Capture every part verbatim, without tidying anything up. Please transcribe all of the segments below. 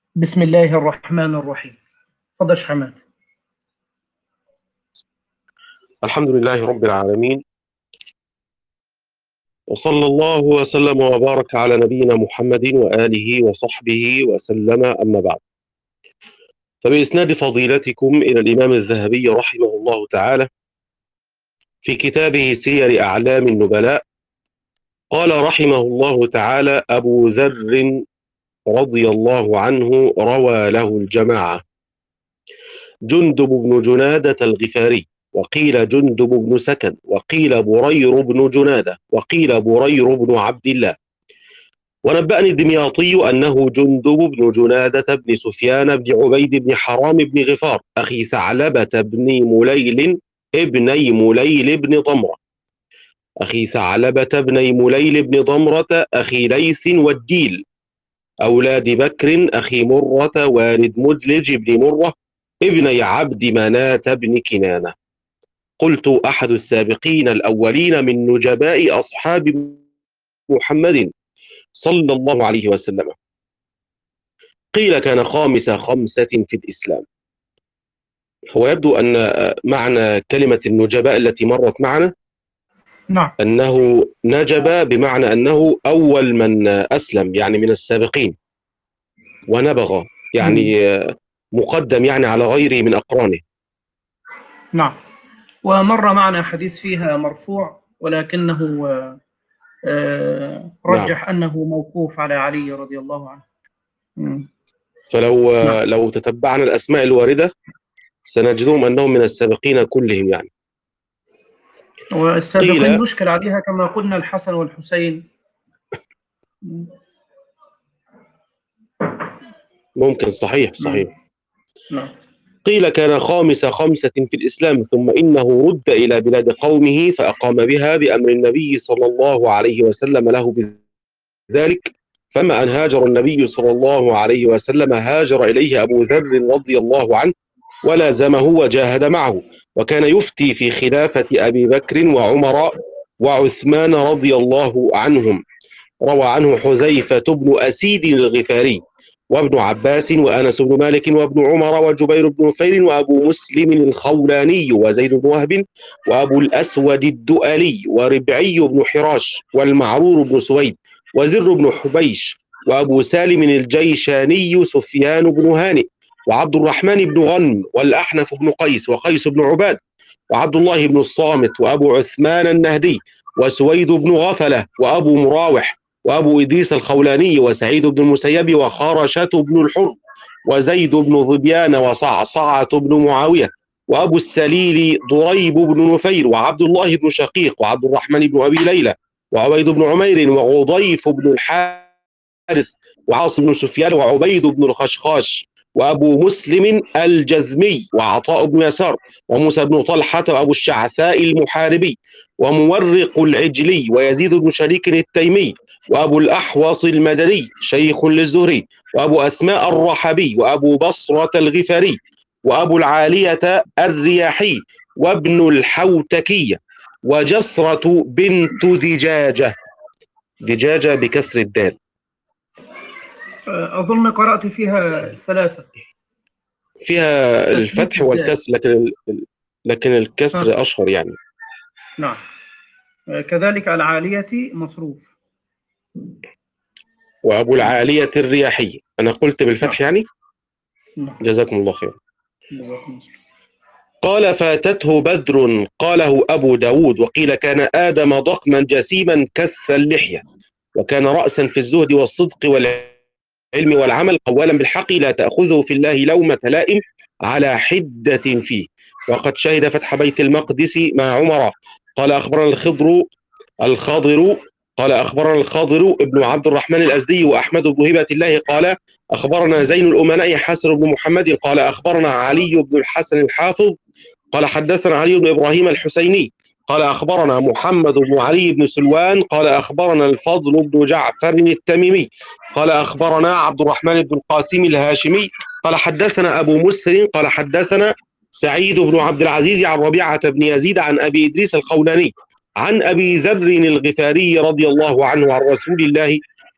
بسم الله الرحمن الرحيم. تفضل شيخ حماد. الحمد لله رب العالمين، وصلى الله وسلم وبارك على نبينا محمد وآله وصحبه وسلم، أما بعد. فبإسناد فضيلتكم إلى الإمام الذهبي رحمه الله تعالى في كتابه سير أعلام النبلاء، قال رحمه الله تعالى: أبو ذر رضي الله عنه روى له الجماعة جندب بن جنادة الغفاري، وقيل جندب بن سكن، وقيل برير بن جنادة، وقيل برير بن عبد الله. ونبأني الدمياطي أنه جندب بن جنادة بن سفيان بن عبيد بن حرام بن غفار أخي ثعلبة بن مليل ابني مليل بن ضمرة أخي ثعلبة بن مليل بن ضمرة أخي ليث والديل أولاد بكر أخي مرة والد مدلج بن مرة ابني عبد مناة بن كنانة. قلت: أحد السابقين الأولين من نجباء أصحاب محمد صلى الله عليه وسلم. قيل: كان خامس خمسة في الإسلام. هو يبدو أن معنى كلمة النجباء التي مرت معنا نعم. أنه نجب بمعنى أنه أول من أسلم، يعني من السابقين، ونبغ يعني مقدم يعني على غيره من أقرانه. نعم. ومر معنا حديث فيها مرفوع، ولكنه آه، رجح نعم. أنه موقوف على علي رضي الله عنه. مم. فلو نعم. لو تتبعنا الأسماء الواردة سنجدهم أنهم من السابقين كلهم يعني. والسابقين قيل يشكل عليها كما قلنا الحسن والحسين. ممكن، صحيح صحيح. نعم. قيل: كان خامس خمسة في الإسلام، ثم إنه رد إلى بلاد قومه فأقام بها بأمر النبي صلى الله عليه وسلم له بذلك. فما أن هاجر النبي صلى الله عليه وسلم هاجر إليه أبو ذر رضي الله عنه ولازمه وجاهد معه، وكان يفتي في خلافة أبي بكر وعمر وعثمان رضي الله عنهم. روى عنه حذيفة بن أسيد الغفاري وابن عباس وأنس بن مالك وابن عمر وجبير بن نفير وأبو مسلم الخولاني وزيد بن وهب وأبو الأسود الدؤلي وربعي بن حراش والمعرور بن سويد وزر بن حبيش وأبو سالم الجيشاني سفيان بن هانئ وعبد الرحمن بن غنم والأحنف بن قيس وقيس بن عباد وعبد الله بن الصامت وأبو عثمان النهدي وسويد بن غفلة وأبو مراوح وأبو إدريس الخولاني وسعيد بن المسيب وخارشة بن الحر وزيد بن ظبيان وصعصعة بن معاوية وأبو السليل ضريب بن نفير وعبد الله بن شقيق وعبد الرحمن بن أبي ليلى وعبيد بن عمير وغضيف بن الحارث وعاصم بن سفيان وعبيد بن الخشخاش وأبو مسلم الجذمي وعطاء بن يسار وموسى بن طلحة وأبو الشعثاء المحاربي ومورق العجلي ويزيد بن شريك التيمي وأبو الأحوص المدني شيخ للزهري وأبو أسماء الرحبي وأبو بصرة الغفاري وأبو العالية الرياحي وابن الحوتكية وجسرة بنت دجاجة، دجاجة بكسر الدال. أظن قرأت فيها ثلاثة، فيها الفتح والكسر، لكن لكن الكسر ها. أشهر يعني. نعم. كذلك العالية مصروف. وأبو العالية الرياحي أنا قلت بالفتح يعني. نعم. جزاكم الله خير. قال: فاتته بدر، قاله أبو داود. وقيل: كان آدم ضخما جسيما كث اللحية، وكان رأسا في الزهد والصدق والعلم والعمل، قوالا بالحق لا تأخذه في الله لومة لائم، على حدة فيه، وقد شهد فتح بيت المقدس مع عمر. قال: أخبرنا الخضر الخاضر قال أخبرنا الخاضر ابن عبد الرحمن الأزدي وأحمد بن هبة الله قال: أخبرنا زين الأمناء حسن بن محمد قال: أخبرنا علي بن الحسن الحافظ قال: حدثنا علي بن إبراهيم الحسيني قال: أخبرنا محمد بن علي بن سلوان قال: أخبرنا الفضل بن جعفر التميمي قال: أخبرنا عبد الرحمن بن القاسم الهاشمي قال: حدثنا أبو مسهر قال: حدثنا سعيد بن عبد العزيز عن ربيعة بن يزيد عن أبي إدريس الخولاني عن أبي ذر الغفاري رضي الله عنه عن رسول الله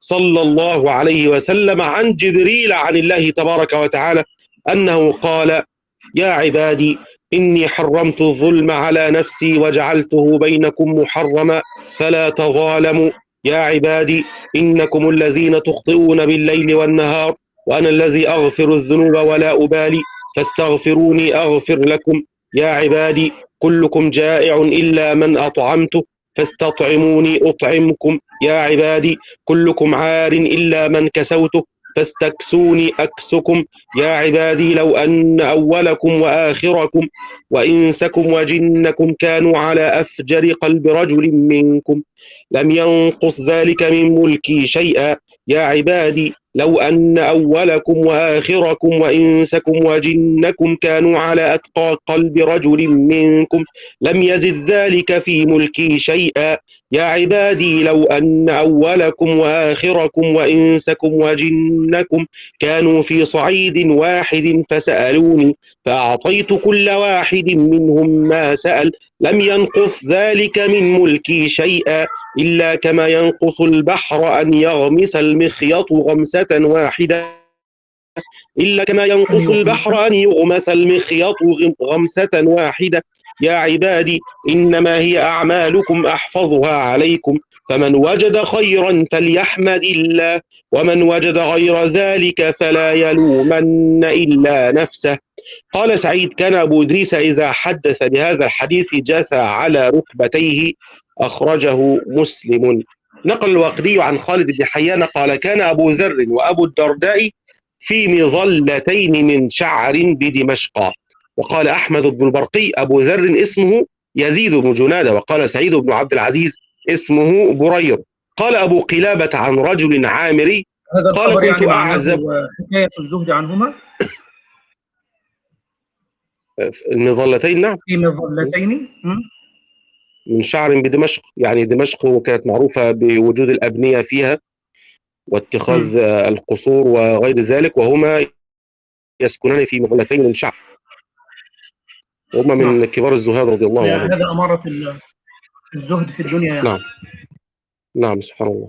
صلى الله عليه وسلم عن جبريل عن الله تبارك وتعالى أنه قال: يا عبادي إني حرمت الظلم على نفسي وجعلته بينكم محرما فلا تظالموا. يا عبادي إنكم الذين تخطئون بالليل والنهار وأنا الذي أغفر الذنوب ولا أبالي فاستغفروني أغفر لكم. يا عبادي كلكم جائع إلا من أطعمته فاستطعموني أطعمكم. يا عبادي كلكم عار إلا من كسوته فاستكسوني أكسكم. يا عبادي لو أن أولكم وآخركم وإنسكم وجنكم كانوا على أفجر قلب رجل منكم لم ينقص ذلك من ملكي شيئا. يا عبادي لو أن أولكم وآخركم وإنسكم وجنكم كانوا على أتقى قلب رجل منكم لم يزد ذلك في ملكي شيئا. يا عبادي لو أن أولكم وآخركم وإنسكم وجنكم كانوا في صعيد واحد فسألوني فأعطيت كل واحد منهم ما سأل لم ينقص ذلك من ملكي شيئا إلا كما ينقص البحر أن يغمس المخيط غمسة واحدة إلا كما ينقص البحر أن يغمس المخيط غمسة واحدة. يا عبادي إنما هي أعمالكم أحفظها عليكم فمن وجد خيرا فليحمد الله ومن وجد غير ذلك فلا يلومن إلا نفسه. قال سعيد: كان أبو إدريس إذا حدث بهذا الحديث جثى على ركبتيه، أخرجه مسلم. نقل الواقدي عن خالد بن حيان قال: كان أبو ذر وأبو الدرداء في مظلتين من شعر بدمشق. وقال أحمد بن البرقي: أبو ذر اسمه يزيد بن جنادة. وقال سعيد بن عبد العزيز اسمه برير. قال أبو قلابة عن رجل عامري قال: كنت يعني أعزب حكاية الزهد عنهما المظلتين. نعم، في مظلتين من شعر بدمشق، يعني دمشق كانت معروفة بوجود الأبنية فيها واتخاذ م. القصور وغير ذلك، وهما يسكنان في مظلتين من شعر، وهما من نعم. كبار الزهاد رضي الله عنهم. هذا أمارة الزهد في الدنيا يعني. نعم نعم سبحان الله.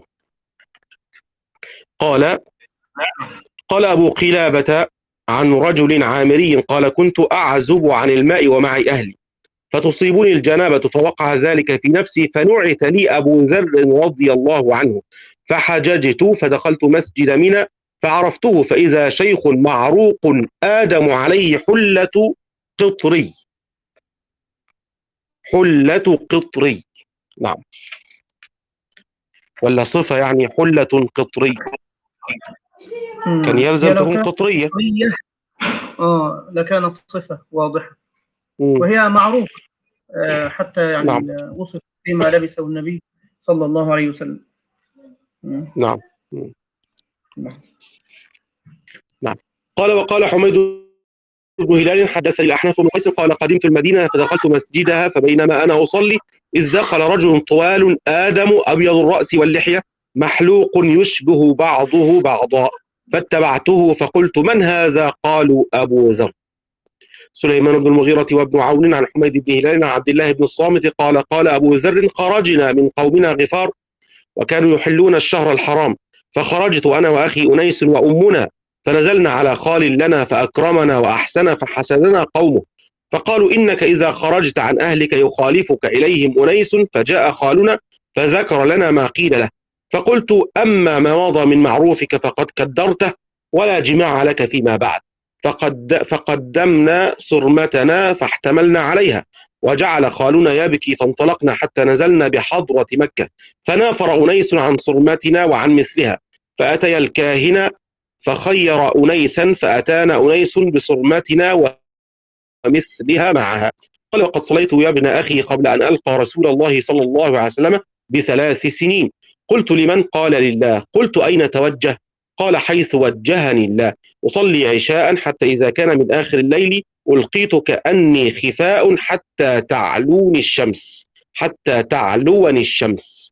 قال قال أبو قلابة عن رجل عامري قال: كنت أعزب عن الماء ومعي أهلي فتصيبني الجنابة فوقع ذلك في نفسي فنعت لي أبو ذر رضي الله عنه فحججت فدخلت مسجد منى فعرفته فإذا شيخ معروق آدم عليه حلة قطري. حلة قطري، نعم، ولا صفة يعني حلة قطري، كان يلزم تكون قطرية. آه لكانت صفة واضحة مم. وهي معروف آه حتى يعني نعم. وصف فيما لبسه النبي صلى الله عليه وسلم. مم. نعم نعم نعم. قال وقال حميد بن هلال: حدثني الأحنف بن قيس قال: قدمت المدينة فدخلت مسجدها فبينما أنا أصلي إذ دخل رجل طوال آدم أبيض الرأس واللحية محلوق يشبه بعضه بعضا فاتبعته فقلت: من هذا؟ قالوا: أبو ذر. سليمان بن المغيرة وابن عون عن حميد بن هلال عن عبد الله بن الصامت قال: قال أبو ذر: خرجنا من قومنا غفار وكانوا يحلون الشهر الحرام فخرجت أنا وأخي أنيس وأمنا فنزلنا على خال لنا فأكرمنا وأحسن فحسدنا قومه فقالوا: إنك إذا خرجت عن أهلك يخالفك إليهم أنيس فجاء خالنا فذكر لنا ما قيل له فقلت: أما ما مضى من معروفك فقد كدرته ولا جماع لك فيما بعد. فقد فقدمنا صرمتنا فاحتملنا عليها وجعل خالنا يبكي فانطلقنا حتى نزلنا بحضرة مكة فنافر أنيس عن صرمتنا وعن مثلها فأتي الكاهن فخير أنيسا فأتانا أنيس بصرمتنا ومثلها معها. قال: وقد صليت يا ابن أخي قبل أن ألقى رسول الله صلى الله عليه وسلم بثلاث سنين. قلت: لمن؟ قال: لله. قلت: أين توجه؟ قال: حيث وجهني الله. أصلي عشاء حتى إذا كان من آخر الليل ألقيت كأني خفاء حتى تعلوني الشمس حتى تعلوني الشمس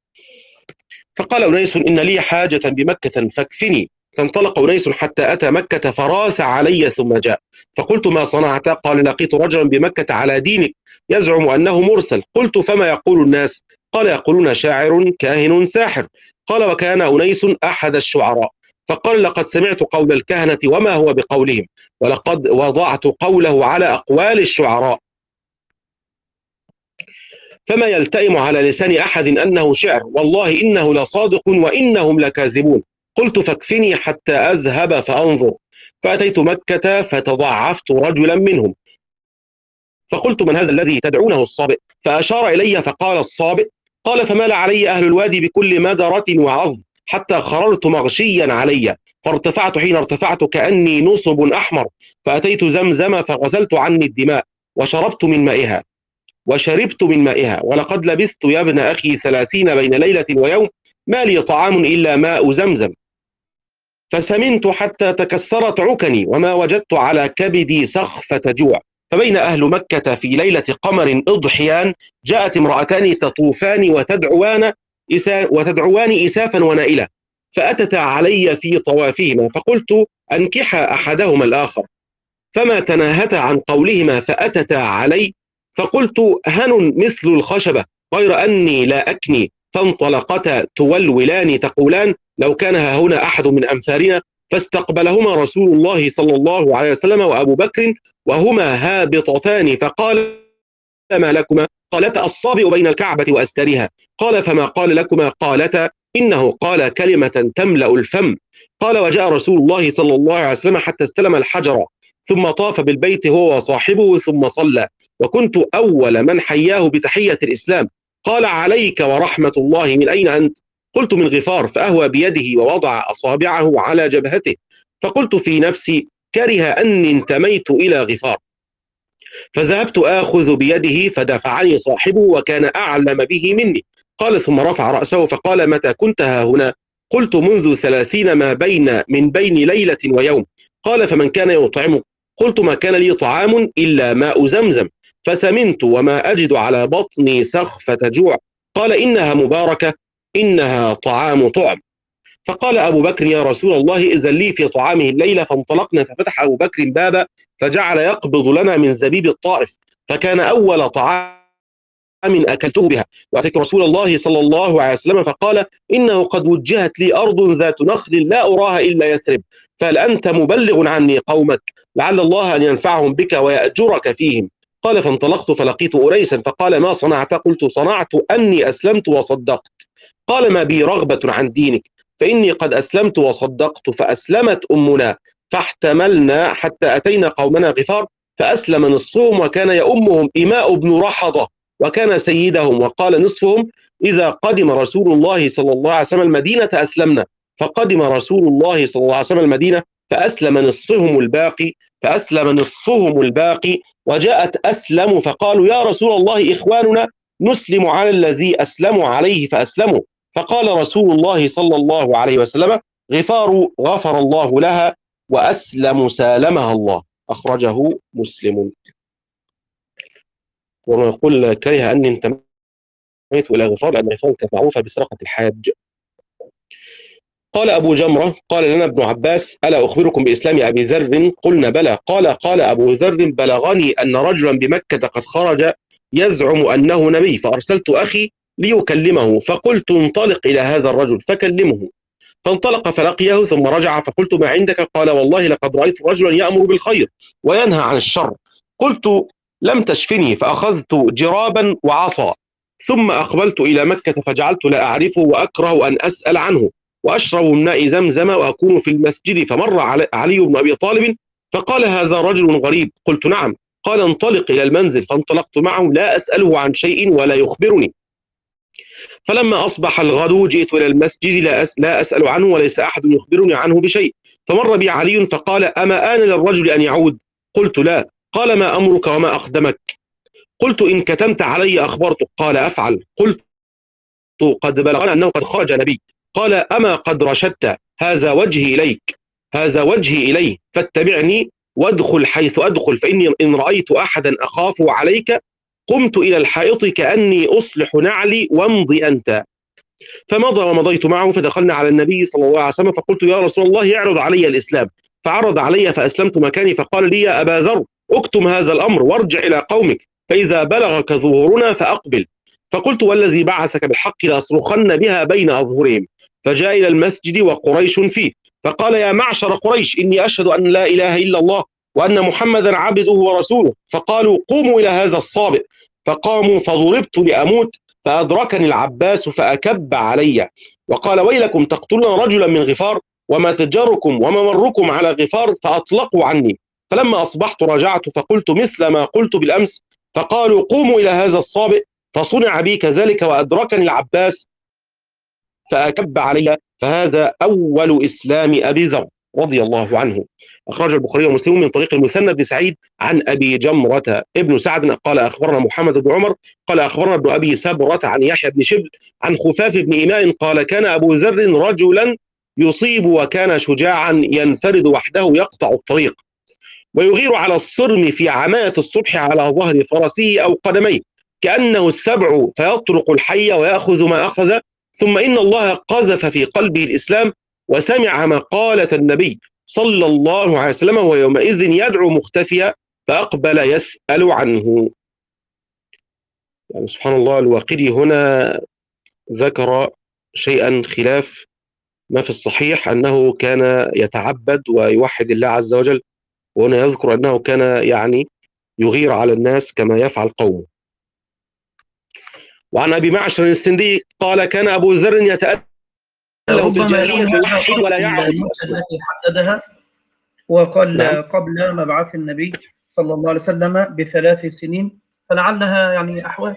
فقال أنيس: إن لي حاجة بمكة فاكفني. فانطلق أنيس حتى أتى مكة فراث علي ثم جاء فقلت: ما صنعت؟ قال: لقيت رجلا بمكة على دينك يزعم أنه مرسل. قلت: فما يقول الناس؟ قال يقولون شاعر كاهن ساحر. قال وكان أنيس أحد الشعراء، فقال لقد سمعت قول الكهنة وما هو بقولهم، ولقد وضعت قوله على أقوال الشعراء، فما يلتئم على لسان أحد أنه شعر، والله إنه لصادق وإنهم لكاذبون. قلت فاكفني حتى أذهب فأنظر، فأتيت مكة فتضعفت رجلا منهم، فقلت من هذا الذي تدعونه الصابئ؟ فأشار إلي فقال الصابئ. قال فمال علي أهل الوادي بكل مدرة وعظم حتى خررت مغشيا علي، فارتفعت حين ارتفعت كأني نصب أحمر، فأتيت زمزم فغسلت عني الدماء وشربت من مائها وشربت من مائها ولقد لبثت يا ابن أخي ثلاثين بين ليلة ويوم ما لي طعام إلا ماء زمزم، فسمنت حتى تكسرت عكني وما وجدت على كبدي سخفة جوع. فبين أهل مكة في ليلة قمر إضحيان جاءت امرأتان تطوفان وتدعوان إسا وتدعوان إسافا ونائلة، فأتتا علي في طوافهما، فقلت أنكحا أحدهما الآخر، فما تناهتا عن قولهما فأتتا علي، فقلت هن مثل الخشبة غير أني لا أكني، فانطلقتا تولولان تقولان لو كان ها هنا أحد من أمثالنا، فاستقبلهما رسول الله صلى الله عليه وسلم وأبو بكر وهما هابطتان، فقال ما لكما؟ قالتا الصابئ بين الكعبة وأسترها. قال فما قال لكما؟ قالتا إنه قال كلمة تملأ الفم. قال وجاء رسول الله صلى الله عليه وسلم حتى استلم الحجر، ثم طاف بالبيت هو وصاحبه ثم صلى، وكنت أول من حياه بتحية الإسلام. قال عليك ورحمة الله، من أين أنت؟ قلت من غفار، فأهوى بيده ووضع أصابعه على جبهته، فقلت في نفسي كره أني انتميت إلى غفار، فذهبت آخذ بيده فدفعني صاحبه وكان أعلم به مني. قال ثم رفع رأسه فقال متى كنت ها هنا؟ قلت منذ ثلاثين ما بين من بين ليلة ويوم. قال فمن كان يطعمك؟ قلت ما كان لي طعام إلا ماء زمزم، فسمنت وما أجد على بطني سخفة جوع. قال إنها مباركة، إنها طعام طعم. فقال أبو بكر يا رسول الله إذن لي في طعامه الليلة، فانطلقنا، ففتح أبو بكر بابا فجعل يقبض لنا من زبيب الطائف، فكان أول طعام أكلته بها. وأتيت رسول الله صلى الله عليه وسلم فقال إنه قد وجهت لي أرض ذات نخل لا أراها إلا يثرب، فهل أنت مبلغ عني قومك؟ لعل الله أن ينفعهم بك ويأجرك فيهم. قال فانطلقت فلقيت أنيسا فقال ما صنعت؟ قلت صنعت أني أسلمت وصدقت. قال ما بي رغبة عن دينك، فإني قد أسلمت وصدقت، فأسلمت أمنا فاحتملنا حتى أتينا قومنا غفار، فأسلم نصفهم وكان يؤمهم إماء بن رحضة وكان سيدهم، وقال نصفهم إذا قدم رسول الله صلى الله عليه وسلم المدينة أسلمنا، فقدم رسول الله صلى الله عليه وسلم المدينة فأسلم نصفهم الباقي فأسلم نصفهم الباقي وجاءت أسلم فقالوا يا رسول الله إخواننا نسلم على الذي أسلموا عليه فأسلموا، فقال رسول الله صلى الله عليه وسلم غفار غفر الله لها وأسلم سالمها الله. أخرجه مسلم. ونقول كره أني انتميت إلى غفار لأن غفار كانت معروفة بسرقة الحاج. قال أبو جمرة قال لنا ابن عباس ألا أخبركم بإسلام أبي ذر؟ قلنا بلى. قال قال أبو ذر بلغني أن رجلا بمكة قد خرج يزعم أنه نبي، فأرسلت أخي ليكلمه، فقلت انطلق إلى هذا الرجل فكلمه، فانطلق فلقيه ثم رجع، فقلت ما عندك؟ قال والله لقد رأيت رجلا يأمر بالخير وينهى عن الشر. قلت لم تشفني، فأخذت جرابا وعصا ثم أقبلت إلى مكة فجعلت لا أعرفه وأكره أن أسأل عنه، وأشرب من ماء زمزم وأكون في المسجد، فمر علي بن أبي طالب فقال هذا رجل غريب. قلت نعم. قال انطلق إلى المنزل، فانطلقت معه لا أسأله عن شيء ولا يخبرني. فلما أصبح الغد جئت إلى المسجد لا, أس لا أسأل عنه وليس أحد يخبرني عنه بشيء، فمر بي علي فقال أما آن للرجل أن يعود؟ قلت لا. قال ما أمرك وما أقدمك؟ قلت إن كتمت علي أخبرتك. قال أفعل. قلت قد بلغنا أنه قد خرج نبي. قال أما قد رشدت؟ هذا وجهي إليك هذا وجهي إليه، فاتبعني وادخل حيث أدخل، فإني إن رأيت أحدا أخافه عليك قمت إلى الحائط كأني أصلح نعلي وامضي أنت. فمضى ومضيت معه، فدخلنا على النبي صلى الله عليه وسلم فقلت يا رسول الله اعرض علي الإسلام، فعرض علي فأسلمت مكاني، فقال لي يا أبا ذر اكتم هذا الأمر وارجع إلى قومك، فإذا بلغك ظهورنا فأقبل. فقلت والذي بعثك بالحق لأصرخن بها بين أظهرهم. فجاء إلى المسجد وقريش فيه فقال يا معشر قريش إني أشهد أن لا إله إلا الله وأن محمدا عبده ورسوله. فقالوا قوموا إلى هذا الصابئ. فقاموا فضربت لأموت فأدركني العباس فأكب علي وقال ويلكم تقتلون رجلا من غفار وما تجاركم وما مركم على غفار فأطلقوا عني. فلما أصبحت رجعت فقلت مثل ما قلت بالأمس فقالوا قوموا إلى هذا الصابئ. فصنع بي كذلك وأدركني العباس فأكب علي. فهذا أول إسلام أبي ذر رضي الله عنه. أخرج البخاري ومسلم من طريق المثنى بن سعيد عن أبي جمرة ابن سعد قال أخبرنا محمد بن عمر قال أخبرنا ابن أبي سبرة عن يحيى بن شبل عن خفاف بن إماء قال كان أبو ذر رجلا يصيب وكان شجاعا ينفرد وحده يقطع الطريق ويغير على الصرم في عماية الصبح على ظهر فرسه أو قدميه كأنه السبع فيطرق الحي ويأخذ ما أخذ. ثم إن الله قذف في قلبه الإسلام وسمع مقالة النبي صلى الله عليه وسلم ويومئذ يدعو مختفيا فأقبل يسأل عنه. يعني سبحان الله الواقدي هنا ذكر شيئا خلاف ما في الصحيح أنه كان يتعبد ويوحد الله عز وجل وهنا يذكر أنه كان يعني يغير على الناس كما يفعل قومه. وعن أبي معشر السندي قال كان أبو ذر يتأله في الجاهلية فيوحد ولا يعبد التي حددها وقال نعم. قبل مبعث النبي صلى الله عليه وسلم بثلاث سنين فلعلها يعني أحوال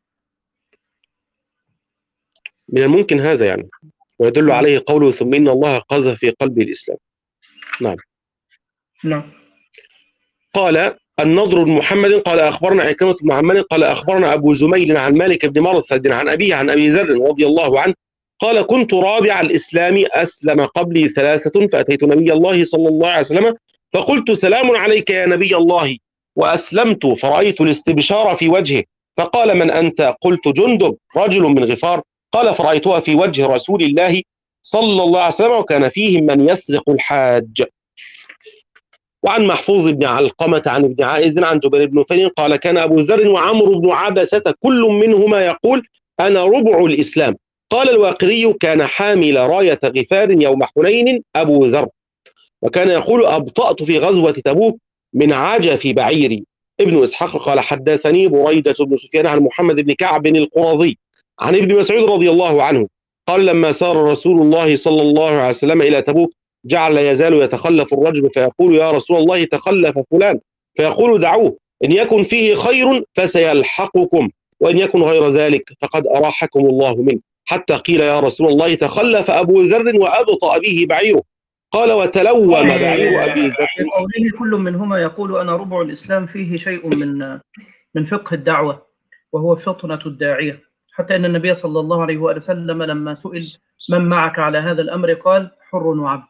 من الممكن هذا يعني ويدل عليه قوله ثم إن الله قذف في قلب الإسلام. نعم نعم. قال النضر بن محمد قال أخبرنا عكرمة بن محمد قال أخبرنا أبو زميل عن مالك بن مرثد عن أبيه عن أبي ذر رضي الله عنه قال كنت رابع الإسلام أسلم قبلي ثلاثة فأتيت نبي الله صلى الله عليه وسلم فقلت سلام عليك يا نبي الله وأسلمت فرأيت الاستبشار في وجهه فقال من أنت؟ قلت جندب رجل من غفار. قال فرأيتها في وجه رسول الله صلى الله عليه وسلم وكان فيهم من يسرق الحاج. وعن محفوظ بن علقمة عن ابن عائذ عن جبير بن نفيل قال كان أبو ذر وعمرو بن عبسة كل منهما يقول أنا ربع الإسلام. قال الواقدي كان حامل راية غفار يوم حنين أبو ذر وكان يقول أبطأت في غزوة تبوك من عجف بعيري. ابن إسحاق قال حدثني بريدة بن سفيان عن محمد بن كعب القرظي عن ابن مسعود رضي الله عنه قال لما سار رسول الله صلى الله عليه وسلم إلى تبوك جعل يزال يتخلف الرجل فيقول يا رسول الله تخلف فلان فيقول دعوه إن يكن فيه خير فسيلحقكم وإن يكن غير ذلك فقد أراحكم الله منه. حتى قيل يا رسول الله تخلف أبو ذر وأبطأ به بعيره. قال وتلوم بعير أبي ذر. قوله كل منهما يقول أنا ربع الإسلام فيه شيء من من فقه الدعوة وهو فطنة الداعية حتى أن النبي صلى الله عليه وسلم لما سئل من معك على هذا الأمر قال حر وعبد.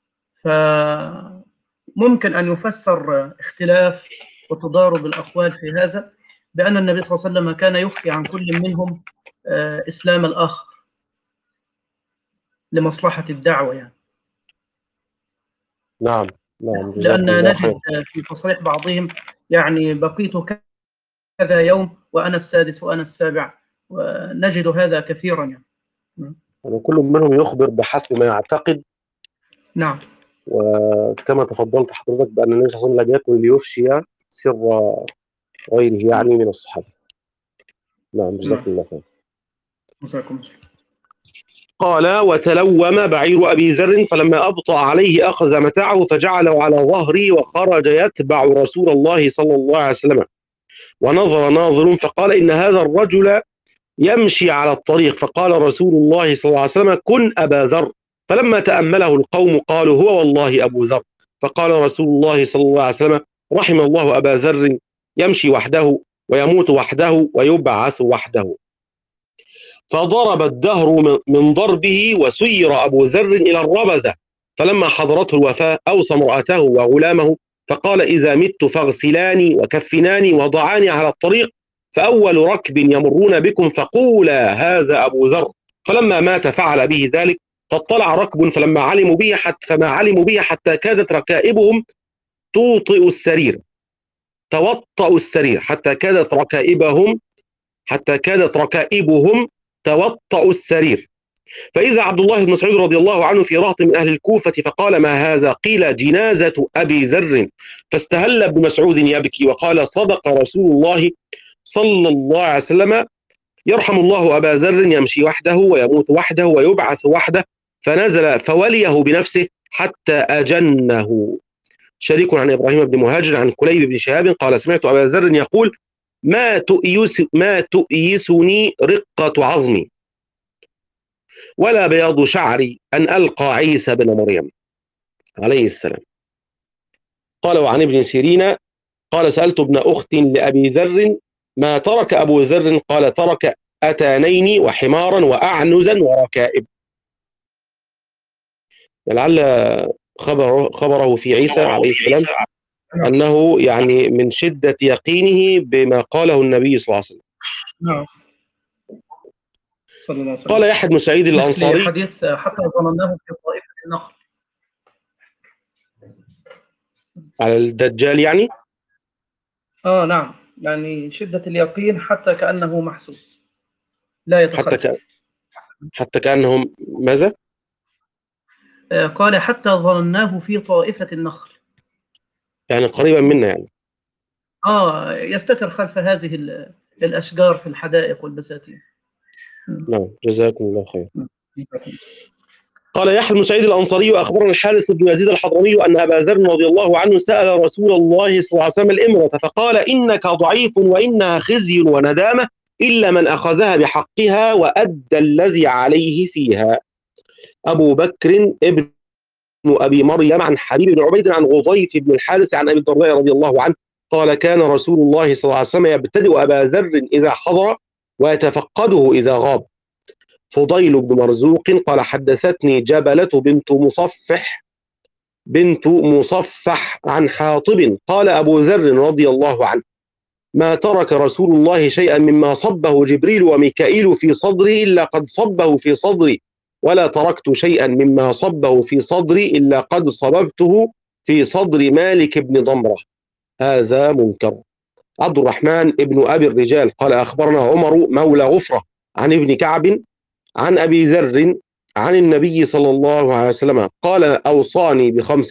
فممكن أن يفسر اختلاف وتضارب الأقوال في هذا بأن النبي صلى الله عليه وسلم كان يخفي عن كل منهم إسلام الآخر لمصلحة الدعوة يعني. نعم نعم. لأن نجد في تصريح بعضهم يعني بقيت كذا يوم وأنا السادس وأنا السابع ونجد هذا كثيرا يعني. وكل منهم يخبر بحسب ما يعتقد. نعم. وكما تفضلت حضرتك بأن النبي صلى الله عليه وسلم لم يكن ليفشي سر غيره يعني من الصحابة. نعم جزاكم الله خير. جزاكم. قال وتلوم بعير أبي ذر فلما أبطأ عليه أخذ متاعه فجعله على ظهري وخرج يتبع رسول الله صلى الله عليه وسلم. ونظر ناظر فقال إن هذا الرجل يمشي على الطريق. فقال رسول الله صلى الله عليه وسلم كن أبا ذر. فلما تأمله القوم قالوا هو والله أبو ذر. فقال رسول الله صلى الله عليه وسلم رحم الله أبا ذر يمشي وحده ويموت وحده ويبعث وحده. فضرب الدهر من ضربه وسير أبو ذر إلى الربذة. فلما حضرته الوفاة أوصى امرأته وغلامه فقال إذا مت فاغسلاني وكفناني وضعاني على الطريق فأول ركب يمرون بكم فقولا هذا أبو ذر. فلما مات فعل به ذلك فاطلع ركب فلما علموا به حتى فما علموا به حتى كادت ركائبهم توطئ السرير توطأ السرير حتى كادت ركائبهم حتى كادت ركائبهم توطأ السرير. فإذا عبد الله بن مسعود رضي الله عنه في رهط من أهل الكوفة فقال: ما هذا؟ قيل: جنازة أبي ذر. فاستهل ابن مسعود يبكي وقال: صدق رسول الله صلى الله عليه وسلم: يرحم الله أبا ذر، يمشي وحده ويموت وحده ويبعث وحده. فنزل فوليه بنفسه حتى أجنه. شريك عن إبراهيم بن مهاجر عن كليب بن شهاب قال: سمعت أبا ذر يقول: ما تؤيس ما تؤيسني رقة عظمي ولا بياض شعري أن ألقى عيسى بن مريم عليه السلام. قال: وعن ابن سيرين قال: سألت ابن أخت لأبي ذر: ما ترك أبو ذر؟ قال: ترك أتانين وحمارا وأعنزا وركائب. لعل خبره, خبره في عيسى عليه السلام أنه يعني من شدة يقينه بما قاله النبي صلى الله عليه وسلم. نعم. صلى الله عليه وسلم. قال يحيى بن سعيد مثل الأنصاري: حديث حتى ظنناه في طائفة النخل. على الدجال يعني؟ آه نعم، يعني شدة اليقين حتى كأنه محسوس لا يتخلف. حتى ك... حتى كأنهم ماذا؟ آه قال: حتى ظنناه في طائفة النخل، يعني قريبا منا يعني. آه يستتر خلف هذه الأشجار في الحدائق والبساتين. نعم، جزاكم الله خير. قال يحيى بن سعيد الأنصاري: أخبرنا الحارث بن يزيد الحضرمي أن أبا ذر رضي الله عنه سأل رسول الله صلى الله عليه وسلم الإمرة فقال: إنك ضعيف وإنها خزي وندامة إلا من أخذها بحقها وأدى الذي عليه فيها. أبو بكر ابن أبي مريم عن حبيب بن عبيد عن غضيف بن الحارث عن أبي الدرداء رضي الله عنه قال: كان رسول الله صلى الله عليه وسلم يبتدئ أبا ذر إذا حضر ويتفقده إذا غاب. فضيل بن مرزوق قال: حدثتني جبلة بنت مصفح بنت مصفح عن حاطب قال أبو ذر رضي الله عنه: ما ترك رسول الله شيئا مما صبه جبريل وميكائيل في صدري إلا قد صبه في صدري، ولا تركت شيئا مما صبه في صدري إلا قد صببته في صدر مالك بن ضمرة. هذا منكر. عبد الرحمن ابن أبي الرجال قال: أخبرنا عمر مولى غفرة عن ابن كعب عن أبي ذر عن النبي صلى الله عليه وسلم قال: أوصاني بخمس: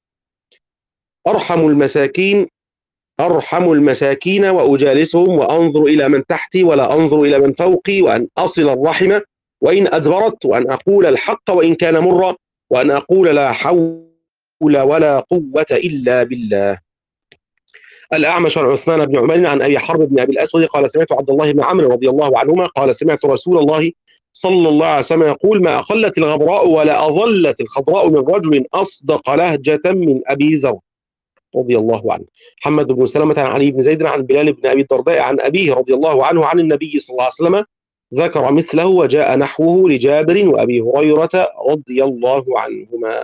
أرحم المساكين أرحم المساكين وأجالسهم وأنظر إلى من تحتي ولا أنظر إلى من فوقي، وأن أصل الرحم وإن أدبرت، وأن أقول الحق وإن كان مرا، وأن أقول لا حول ولا قوة إلا بالله. الأعمش عن عثمان بن عمر عن أبي حرب بن أبي الأسود قال: سمعت عبد الله بن عمرو رضي الله عنهما قال: سمعت رسول الله صلى الله عليه وسلم يقول: ما أقلت الغبراء ولا أظلت الخضراء من رجل أصدق لهجة من أبي ذر رضي الله عنه. محمد بن سلمة عن علي بن زيد عن بلال بن أبي الدرداء عن أبيه رضي الله عنه عن النبي صلى الله عليه وسلم ذكر مثله وجاء نحوه لجابر وأبي هريرة رضي الله عنهما.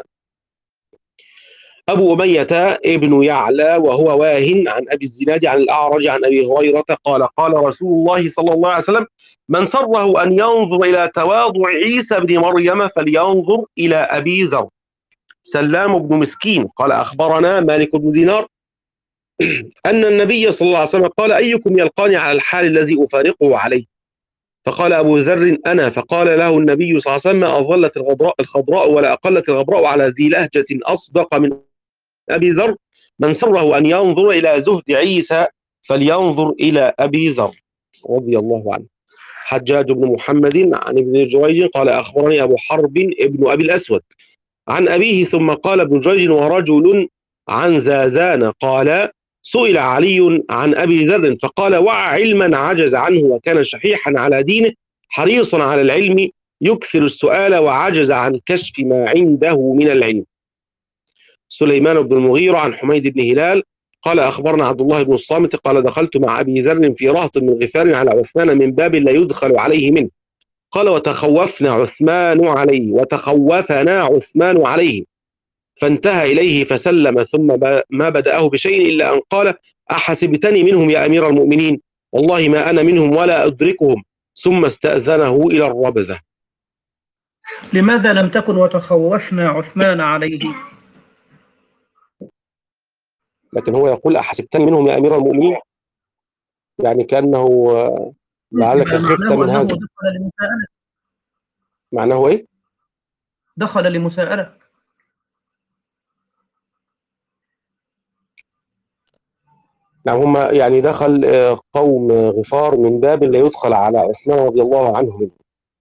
أبو أمية ابن يعلى وهو واهن عن أبي الزناد عن الأعرج عن أبي هريرة قال: قال رسول الله صلى الله عليه وسلم: من سره أن ينظر إلى تواضع عيسى بن مريم فلينظر إلى أبي ذر. سلام بن مسكين قال: أخبرنا مالك بن دينار أن النبي صلى الله عليه وسلم قال: أيكم يلقاني على الحال الذي أفارقه عليه؟ فقال أبو ذر: أنا. فقال له النبي صلى الله عليه وسلم: ما أظلت الغضراء الخضراء ولا أقلت الغبراء على ذي لهجة أصدق من أبي ذر. من سره أن ينظر إلى زهد عيسى فلينظر إلى أبي ذر رضي الله عنه. حجاج بن محمد عن ابن جريج قال: أخبرني أبو حرب ابن أبي الأسود عن أبيه ثم قال ابن جريج: ورجل عن زازان قال: سئل علي عن أبي ذر فقال: وعى علما عجز عنه وكان شحيحا على دينه حريصا على العلم يكثر السؤال وعجز عن كشف ما عنده من العلم. سليمان بن المغيرة عن حميد بن هلال قال: أخبرنا عبد الله بن الصامت قال: دخلت مع أبي ذر في رهط من غفار على عثمان من باب لا يدخل عليه منه. قال: وتخوفنا عثمان عليه وتخوفنا عثمان عليه فانتهى إليه فسلم ثم ما بدأه بشيء إلا أن قال: أحسبتني منهم يا أمير المؤمنين؟ والله ما أنا منهم ولا أدركهم. ثم استأذنه إلى الربذة. لماذا لم تكن وتخوفنا عثمان عليه؟ لكن هو يقول: أحسبتني منهم يا أمير المؤمنين، يعني كأنه لعلك خفت معناه من أنه هذا. دخل لمساءلة. معناه إيه؟ دخل لمساءلة. نعم، هم يعني دخل آه، قوم آه، غفار من باب لا يدخل على عثمان رضي الله عنه منه،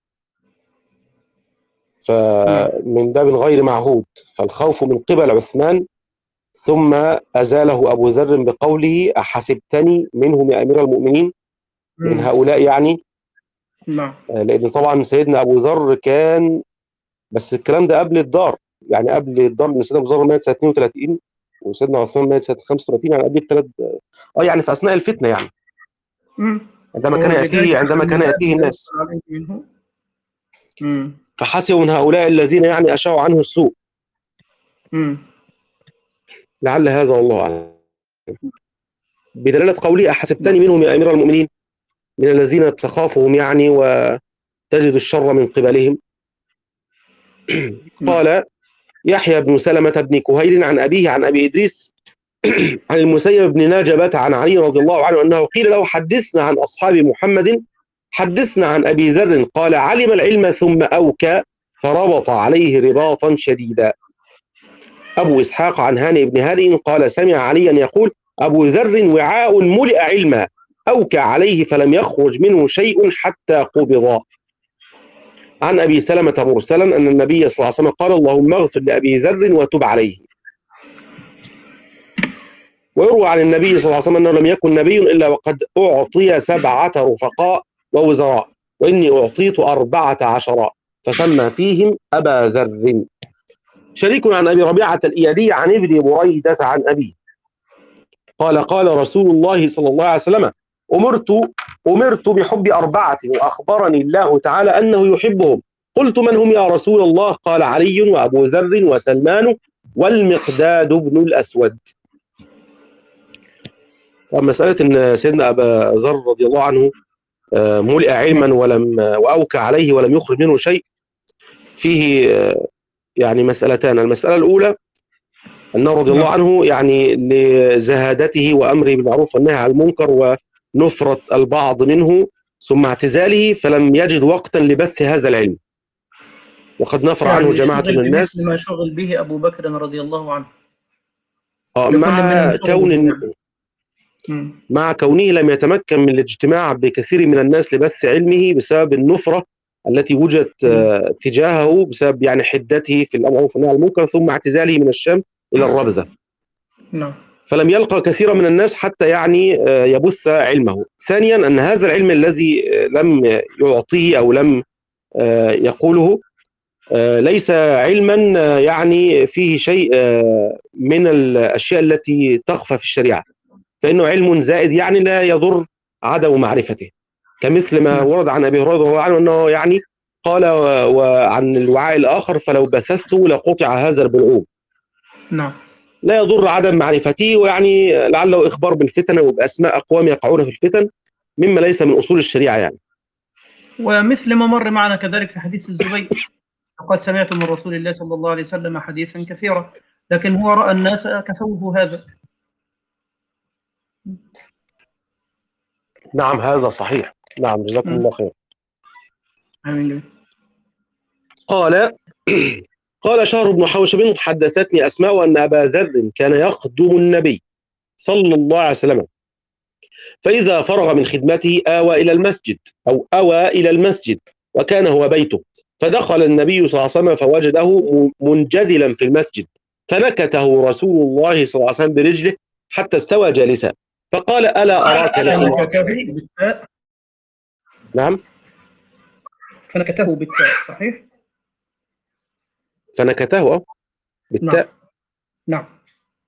نعم. فمن باب غير معهود، فالخوف من قبل عثمان. ثم أزاله أبو ذر بقوله: أحسبتني منهم يا أمير المؤمنين، من مم. هؤلاء يعني. نعم. آه، لأن طبعا سيدنا أبو ذر كان، بس الكلام ده قبل الدار، يعني قبل الدار، لأن سيدنا أبو ذر مات سنة اثنين وثلاثين وسيدنا عثمان مات سنة خمسة وثلاثين، يعني قبل بثلاث اه يعني في أثناء الفتنة، يعني مم. عندما هو كان اللي جاي يأتيه عندما من كان باب يأتيه لا الناس، يدخل عليه منه. مم. فحسبوا من هؤلاء الذين يعني أشاعوا عنه السوء، مم. لعل هذا والله أعلم. بدلالة قولي: نعم. أحسبتني منهم يا أمير المؤمنين، من الذين تخافهم يعني وتجد الشر من قبلهم. نعم. قال يحيى بن سلمة بن كهيل عن أبيه عن أبي إدريس عن المسيب بن ناجبة عن علي رضي الله عنه أنه قيل له: حدثنا عن أصحاب محمد، حدثنا عن أبي ذر. قال: علم العلم ثم أوكى فربط عليه رباطا شديدا. أبو إسحاق عن هاني بن هانئ قال: سمع عليا يقول: أبو ذر وعاء ملئ علما، أوكى عليه فلم يخرج منه شيء حتى قبض. عن أبي سلمة مرسلا أن النبي صلى الله عليه وسلم قال: اللهم اغفر لأبي ذر وتب عليه. ويروى عن النبي صلى الله عليه وسلم أنه لم يكن نبي إلا وقد أعطي سبعة رفقاء ووزراء، وإني أعطيت أربعة عشر، فسمى فيهم أبا ذر. شريك عن أبي ربيعة الإيادي عن ابن بريدة عن أبيه قال: قال رسول الله صلى الله عليه وسلم: أمرت أمرت بحب أربعة وأخبرني الله تعالى أنه يحبهم. قلت: من هم يا رسول الله؟ قال: علي وأبو ذر وسلمان والمقداد بن الأسود. مسألة أن سيدنا أبا ذر رضي الله عنه ملئ علما ولم وأوكى عليه ولم يخرج منه شيء، فيه يعني مسألتان. المسألة الأولى أنه رضي الله عنه يعني لزهادته وأمره بالمعروف والنهي عن المنكر ونفرة البعض منه ثم اعتزاله، فلم يجد وقتا لبث هذا العلم، وقد نفر عنه جماعة من الناس. بمثل ما شغل به أبو بكر رضي الله عنه، مع كون مع كونه لم يتمكن من الاجتماع بكثير من الناس لبث علمه بسبب النفرة التي وجدت تجاهه، بسبب يعني حدته في المعروف والنهي عن المنكر ثم اعتزاله من الشام إلى الربذة. نعم. فلم يلقى كثيرا من الناس حتى يعني يبث علمه. ثانيا أن هذا العلم الذي لم يعطيه أو لم يقوله ليس علما يعني فيه شيء من الأشياء التي تخفى في الشريعة، فإنه علم زائد يعني لا يضر عدم معرفته، كمثل ما ورد عن أبي هريرة رضي الله عنه أنه يعني قال وعن الوعاء الآخر: فلو بثثته لقطع هذا البلعوم. نعم. لا يضر عدم معرفته، ويعني لعله إخبار بالفتن وبأسماء أقوام يقعون في الفتن مما ليس من أصول الشريعة يعني. ومثل ما مر معنا كذلك في حديث الزبير: لقد سمعت من رسول الله صلى الله عليه وسلم حديثا كثيرا، لكن هو رأى الناس كفوه هذا. نعم هذا صحيح. نعم جزاكم الله خير. آمين. قال قال شهر بن حوشب: حدثتني أسماء أن أبا ذر كان يخدم النبي صلى الله عليه وسلم، فإذا فرغ من خدمته آوى إلى المسجد أو أوى إلى المسجد وكان هو بيته، فدخل النبي صلى الله عليه وسلم فوجده منجدلا في المسجد، فنكته رسول الله صلى الله عليه وسلم برجله حتى استوى جالسا، فقال: ألا أراك نائما؟ نعم. فنكته بالتاء صحيح؟ فنكته بالتاء. نعم. نعم.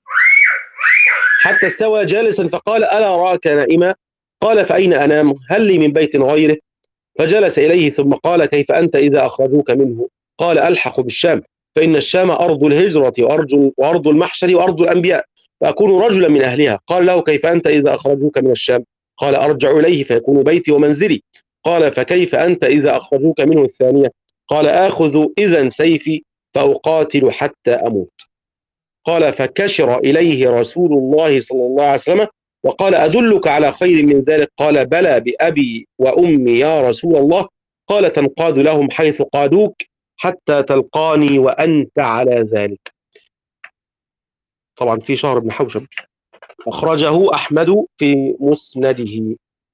حتى استوى جالسا فقال: ألا أراك نائما؟ قال: فأين أنام؟ هل لي من بيت غيره؟ فجلس إليه ثم قال: كيف أنت إذا أخرجوك منه؟ قال: ألحق بالشام، فإن الشام أرض الهجرة وأرض, وأرض المحشر وأرض الأنبياء، فأكون رجلا من أهلها. قال له: كيف أنت إذا أخرجوك من الشام؟ قال: أرجع إليه فيكون بيتي ومنزلي. قال: فكيف أنت إذا أخرجوك منه الثانية؟ قال: آخذ إذن سيفي فأقاتل حتى أموت. قال: فكشر إليه رسول الله صلى الله عليه وسلم وقال أدلك على خير من ذلك؟ قال بلى بأبي وأمي يا رسول الله. قال تنقاد لهم حيث قادوك حتى تلقاني وأنت على ذلك. طبعا في شهر بن حوشب أخرجه أحمد في مسنده.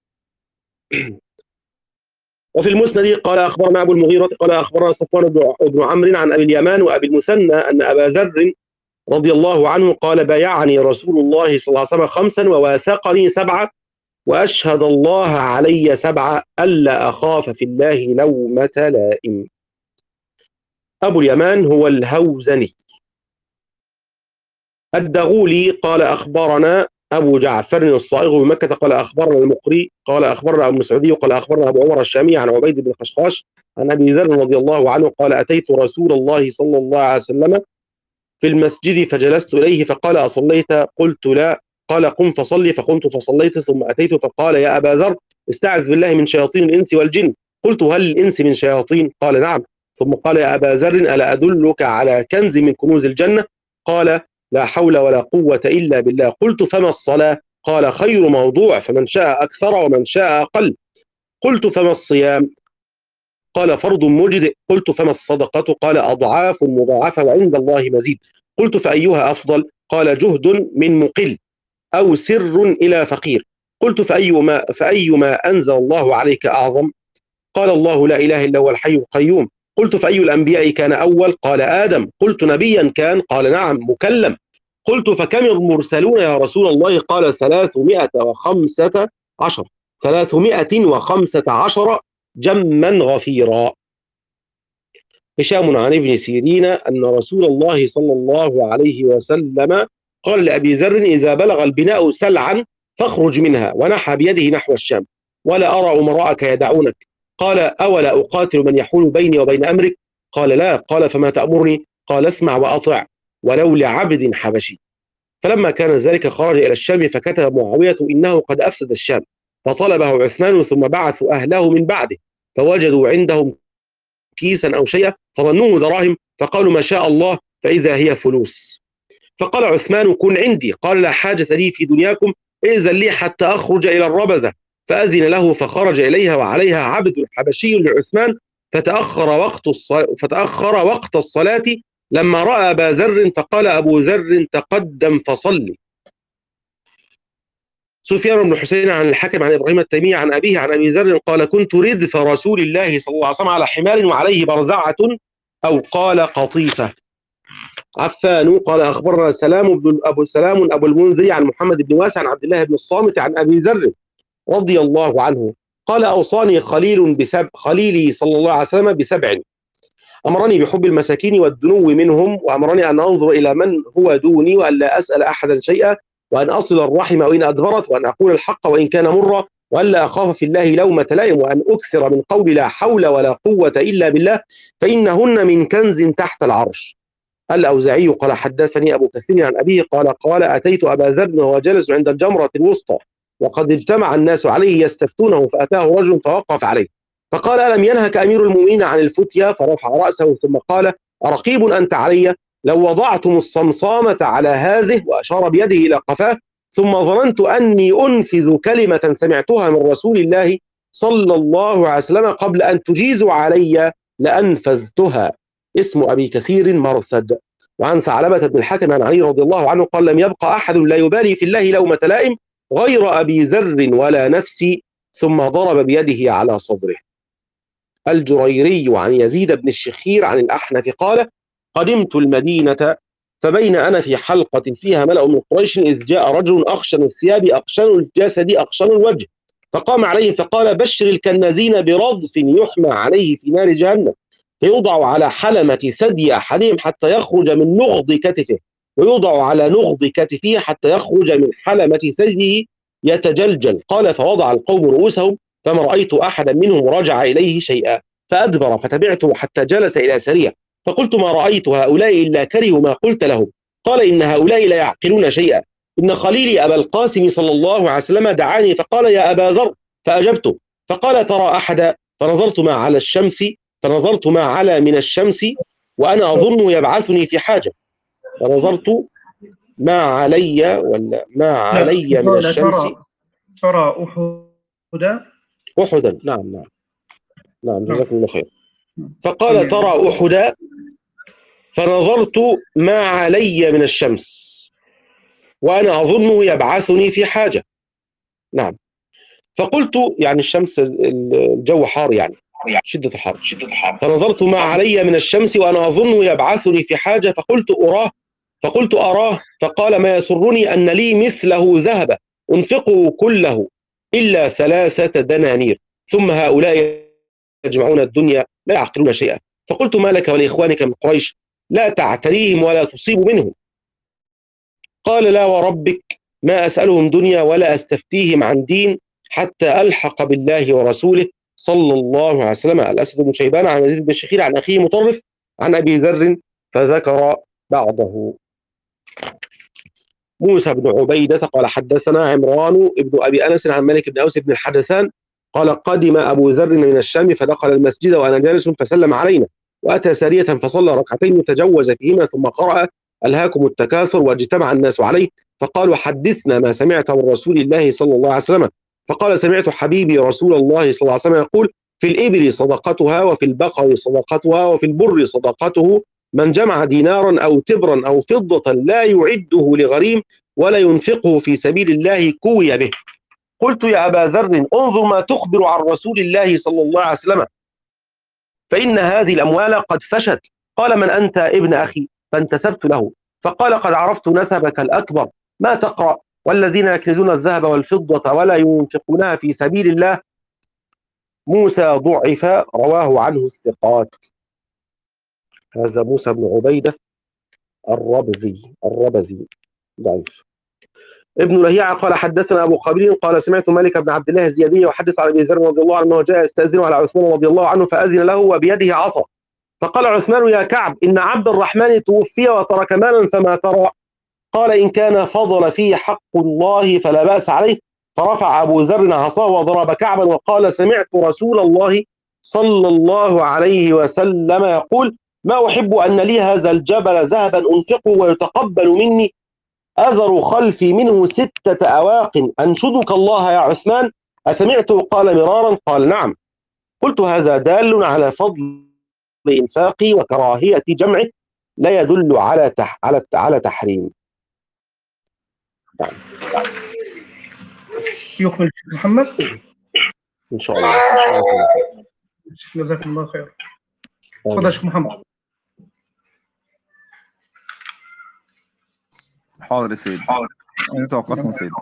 وفي المسند قال أخبرنا أبو المغيرة قال أخبرنا صفوان بن عمرو عن أبي اليمان وأبي المثنى أن أبا ذر رضي الله عنه قال بايعني رسول الله صلى الله عليه وسلم خمسا وواثقني سبعة وأشهد الله علي سبعة ألا أخاف في الله لومة لائم. أبو اليمان هو الهوزني. الدغولي قال أخبرنا أبو جعفر الصائغ بمكة قال أخبرنا المقري قال أخبرنا أبو مسعودي قال أخبرنا أبو عمر الشامي عن عبيد بن خشخاش عن أبي ذر رضي الله عنه قال أتيت رسول الله صلى الله عليه وسلم في المسجد فجلست إليه فقال أصليت؟ قلت لا. قال قم فصلي فقمت فصليت ثم أتيت فقال يا أبا ذر استعذ بالله من شياطين الإنس والجن. قلت هل الإنس من شياطين؟ قال نعم. ثم قال يا أبا ذر ألا أدلك على كنز من كنوز الجنة؟ قال لا حول ولا قوة إلا بالله. قلت فما الصلاة؟ قال خير موضوع فمن شاء أكثر ومن شاء أقل. قلت فما الصيام؟ قال فرض مجزئ. قلت فما الصدقة؟ قال أضعاف مضاعفة وعند الله مزيد. قلت فأيها أفضل؟ قال جهد من مقل أو سر إلى فقير. قلت فأيما, فأيما أنزل الله عليك أعظم؟ قال الله لا إله إلا هو الحي القيوم. قلت فأي الأنبياء كان أول؟ قال آدم. قلت نبيا كان؟ قال نعم مكلم. قلت فكم المرسلون يا رسول الله؟ قال ثلاثمائة وخمسة عشر ثلاثمائة وخمسة عشر جما غفيرا. هشام عن ابن سيرين أن رسول الله صلى الله عليه وسلم قال لأبي ذر إذا بلغ البناء سلعا فاخرج منها ونحى بيده نحو الشام ولا أرى أمراءك يدعونك. قال أولا أقاتل من يحول بيني وبين أمرك؟ قال لا. قال فما تأمرني؟ قال اسمع وأطع ولو لعبد حبشي. فلما كان ذلك خرج إلى الشام فكتب معاوية إنه قد أفسد الشام فطلبه عثمان ثم بعثوا أهله من بعده فوجدوا عندهم كيسا أو شيئا فظنوه دراهم فقالوا ما شاء الله فإذا هي فلوس. فقال عثمان كن عندي. قال لا حاجة لي في دنياكم إذن لي حتى أخرج إلى الربذة. فأذن له فخرج إليها وعليها عبد حبشي لعثمان فتأخر وقت الصلاة فتأخر وقت الصلاة لما رأى أبا ذر فقال أبو ذر تقدم فصلي. سفيان بن حسين عن الحكم عن إبراهيم التيمي عن أبيه عن أبي ذر قال كنت ردف رسول الله صلى الله عليه وسلم على حمار وعليه برزعة أو قال قطيفة. عفان قال أخبرنا سلام بن أبو سلام أبو المنذر عن محمد بن واسع عن عبد الله بن الصامت عن أبي ذر رضي الله عنه قال أوصاني خليل بسب خليلي صلى الله عليه وسلم بسبع أمرني بحب المساكين والدنو منهم وأمرني أن أنظر إلى من هو دوني وأن لا أسأل أحدا شيئا وأن أصل الرحم وإن أدبرت وأن أقول الحق وإن كان مرا وأن لا أخاف في الله لومة لائم وأن أكثر من قول لا حول ولا قوة إلا بالله فإنهن من كنز تحت العرش. الأوزاعي قال حدثني أبو كثير عن أبيه قال قال أتيت أبا ذر وهو جالس عند الجمرة الوسطى وقد اجتمع الناس عليه يستفتونه فأتاه رجل فوقف عليه فقال ألم ينهك أمير المؤمنين عن الفتيا؟ فرفع رأسه ثم قال أرقيب أنت علي؟ لو وضعتم الصمصامة على هذه وأشار بيده إلى قفاه ثم ظننت أني أنفذ كلمة سمعتها من رسول الله صلى الله عليه وسلم قبل أن تجيزوا علي لأنفذتها. اسم أبي كثير مرثد. وعن ثعلبة بن الحكم عن علي رضي الله عنه قال لم يبقى أحد لا يبالي في الله لومة لائم غير أبي ذر ولا نفسي ثم ضرب بيده على صدره. الجريري عن يزيد بن الشخير عن الأحنف قال قدمت المدينة فبين أنا في حلقة فيها ملأ من قريش إذ جاء رجل أخشن الثياب أقشن الجسد أقشن الوجه فقام عليه فقال بشر الكنازين برضف يحمى عليه في نار جهنم فيوضع على حلمة ثدي أحدهم حتى يخرج من نغض كتفه ويوضع على نغض كتفه حتى يخرج من حلمة ثديه يتجلجل. قال فوضع القوم رؤوسهم فما رأيت أحدا منهم رجع إليه شيئا فأدبر فتبعته حتى جلس إلى سرية فقلت ما رأيت هؤلاء إلا كرهوا ما قلت لهم. قال إن هؤلاء لا يعقلون شيئا إن خليلي أبا القاسم صلى الله عليه وسلم دعاني فقال يا أبا ذر فأجبته فقال ترى أحدا فنظرت ما على الشمس فنظرت ما على من الشمس وأنا أظن يبعثني في حاجة فنظرت ما علي ولا ما علي من قال الشمس. ترى ترى أحدا. أحدا، نعم نعم نعم، نعم. جزاكم الله خير. فقال آمين. ترى أحدا فنظرت ما علي من الشمس وأنا أظنه يبعثني في حاجة. نعم. فقلت، يعني الشمس، الجو حار، يعني شدة الحر. فنظرت ما علي من الشمس وأنا أظنه يبعثني في حاجة فقلت أراه فقلت أراه فقال ما يسرني أن لي مثله ذهب أنفقه كله إلا ثلاثة دنانير ثم هؤلاء يجمعون الدنيا لا يعقلون شيئا. فقلت ما لك ولإخوانك من قريش لا تعتريهم ولا تصيب منهم؟ قال لا وربك ما أسألهم دنيا ولا أستفتيهم عن دين حتى ألحق بالله ورسوله صلى الله عليه وسلم. الأسد بن شيبان عن يزيد بن شخير عن أخيه مطرف عن أبي ذر فذكر بعضه. موسى بن عبيدة قال حدثنا عمران ابن أبي أنس عن مالك بن أوس بن الحدثان قال قدم أبو ذر من الشام فدخل المسجد وأنا جالس فسلم علينا وأتى سارية فصلى ركعتين تجوز فيهما ثم قرأ ألهاكم التكاثر واجتمع الناس عليه فقالوا حدثنا ما سمعت من رسول الله صلى الله عليه وسلم. فقال سمعت حبيبي رسول الله صلى الله عليه وسلم يقول في الإبل صدقتها وفي البقر صدقتها وفي البر صدقته من جمع دينارا أو تبرا أو فضة لا يعده لغريم ولا ينفقه في سبيل الله كوي به. قلت يا أبا ذر انظر ما تخبر عن رسول الله صلى الله عليه وسلم فإن هذه الأموال قد فشت. قال من أنت ابن أخي؟ فانتسبت له فقال قد عرفت نسبك الأكبر ما تقرأ والذين يكنزون الذهب والفضة ولا ينفقونها في سبيل الله. موسى ضعف رواه عنه الثقات. هذا موسى بن عبيدة الربذي الربذي ضعيف. ابن لهيعة قال حدثنا أبو قابيل قال سمعت مالك بن عبد الله الزيادي يحدث عن أبي ذر رضي الله عنه جاء يستأذن على عثمان رضي الله عنه فأذن له وبيده عصا فقال عثمان يا كعب إن عبد الرحمن توفي وترك مالا فما ترى؟ قال إن كان فضل فيه حق الله فلا بأس عليه. فرفع أبو ذر عصاه وضرب كعبا وقال سمعت رسول الله صلى الله عليه وسلم يقول ما أحب أن لي هذا الجبل ذهبا أنفقه ويتقبل مني أذر خلفي منه ستة أواق أنشدك الله يا عثمان أسمعته قال مرارا؟ قال نعم. قلت هذا دال على فضل إنفاقي وكراهية جمعه لا يدل على تح على على تحريم. يكمل الشيخ محمد إن شاء الله. جزاكم الله خير. تفضل شيخ محمد. حاضر يا سيدي. أنا توقفت من سيدي.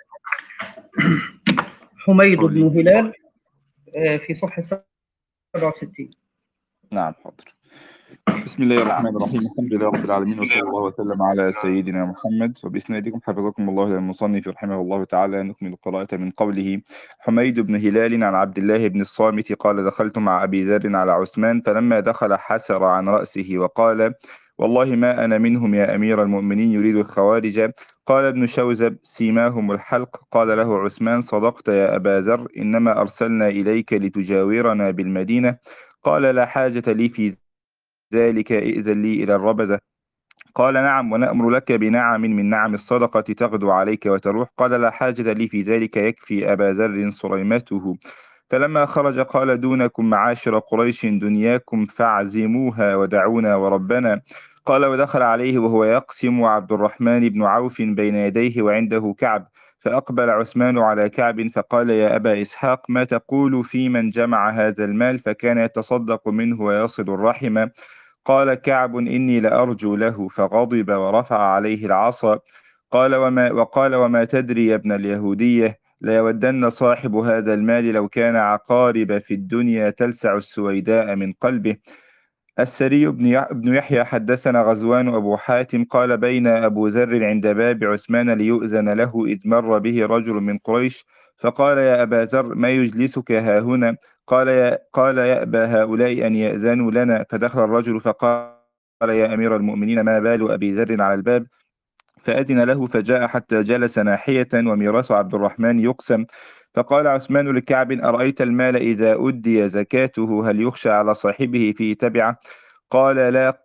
حميد بن هلال في صفحة سبعة وستين. نعم حاضر. بسم الله الرحمن الرحيم الحمد لله رب العالمين وصلى الله وسلم على سيدنا محمد. وبإسنادكم حفظكم الله المصنف رحمه الله تعالى نكمل القراءة من قوله حميد بن هلال عن عبد الله بن الصامت قال دخلت مع أبي ذر على عثمان فلما دخل حسر عن رأسه وقال والله ما أنا منهم يا أمير المؤمنين يريد الخوارج. قال ابن شوذب سيماهم الحلق. قال له عثمان صدقت يا أبا ذر إنما أرسلنا إليك لتجاورنا بالمدينة. قال لا حاجة لي في ذلك ائذن لي إلى الربذة. قال نعم ونأمر لك بنعم من نعم الصدقة تغدو عليك وتروح. قال لا حاجة لي في ذلك يكفي أبا ذر صريمته. فلما خرج قال دونكم معاشر قريش دنياكم فاعزموها ودعونا وربنا. قال ودخل عليه وهو يقسم وعبد الرحمن بن عوف بين يديه وعنده كعب فأقبل عثمان على كعب فقال يا أبا إسحاق ما تقول في من جمع هذا المال فكان يتصدق منه ويصل الرحم؟ قال كعب إني لأرجو له فغضب ورفع عليه العصا. قال وما وقال وما تدري يا ابن اليهودية ليودن صاحب هذا المال لو كان عقارب في الدنيا تلسع السويداء من قلبه. السري بن يحيى حدثنا غزوان أبو حاتم قال بين أبو ذر عند باب عثمان ليؤذن له إذ مر به رجل من قريش فقال يا أبا ذر ما يجلسك هاهنا؟ قال يا قال يأبى هؤلاء أن يأذنوا لنا. فدخل الرجل فقال يا أمير المؤمنين ما بال أبي ذر على الباب؟ فأذن له فجاء حتى جلس ناحية وميراث عبد الرحمن يقسم. فقال عثمان لكعب أرأيت المال إذا أدي زكاته هل يخشى على صاحبه فيه تبعه؟ قال لا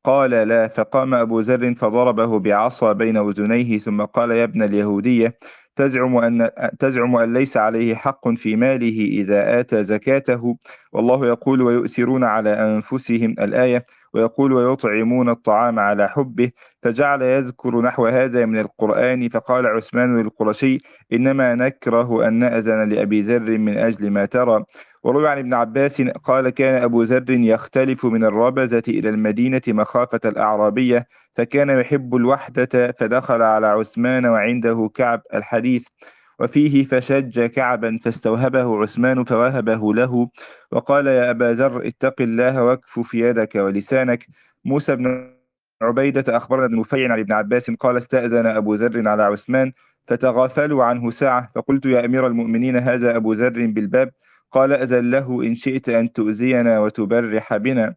قال لا، فقام أبو ذر فضربه بعصا بين أذنيه ثم قال يا ابن اليهودية تزعم أن تزعم أن ليس عليه حق في ماله إذا آتى زكاته، والله يقول ويؤثرون على أنفسهم الآية، ويقول ويطعمون الطعام على حبه. فجعل يذكر نحو هذا من القرآن. فقال عثمان للقرشي إنما نكره أن نأذن لأبي ذر من أجل ما ترى. وروي عن ابن عباس قال كان أبو ذر يختلف من الربزة إلى المدينة مخافة الأعرابية، فكان يحب الوحدة، فدخل على عثمان وعنده كعب الحديث. وفيه فشج كعبا فاستوهبه عثمان فوهبه له، وقال يا أبا ذر اتق الله واكفف يدك ولسانك. موسى بن عبيدة أخبرنا ابن نفيع عن ابن عباس قال استأذن أبو ذر على عثمان فتغافلوا عنه ساعة، فقلت يا أمير المؤمنين هذا أبو ذر بالباب، قال أذن له إن شئت أن تؤذينا وتبرح بنا.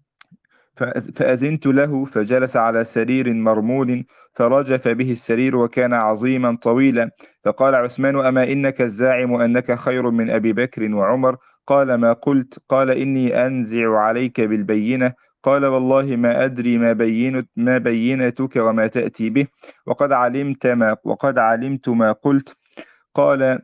فأذنت له فجلس على سرير مرمول فرجف به السرير وكان عظيما طويلا. فقال عثمان أما إنك الزاعم أنك خير من أبي بكر وعمر؟ قال ما قلت؟ قال إني أنزع عليك بالبينة. قال والله ما أدري ما بينت ما بينتك وما تأتي به، وقد علمت ما وقد علمت ما قلت. قال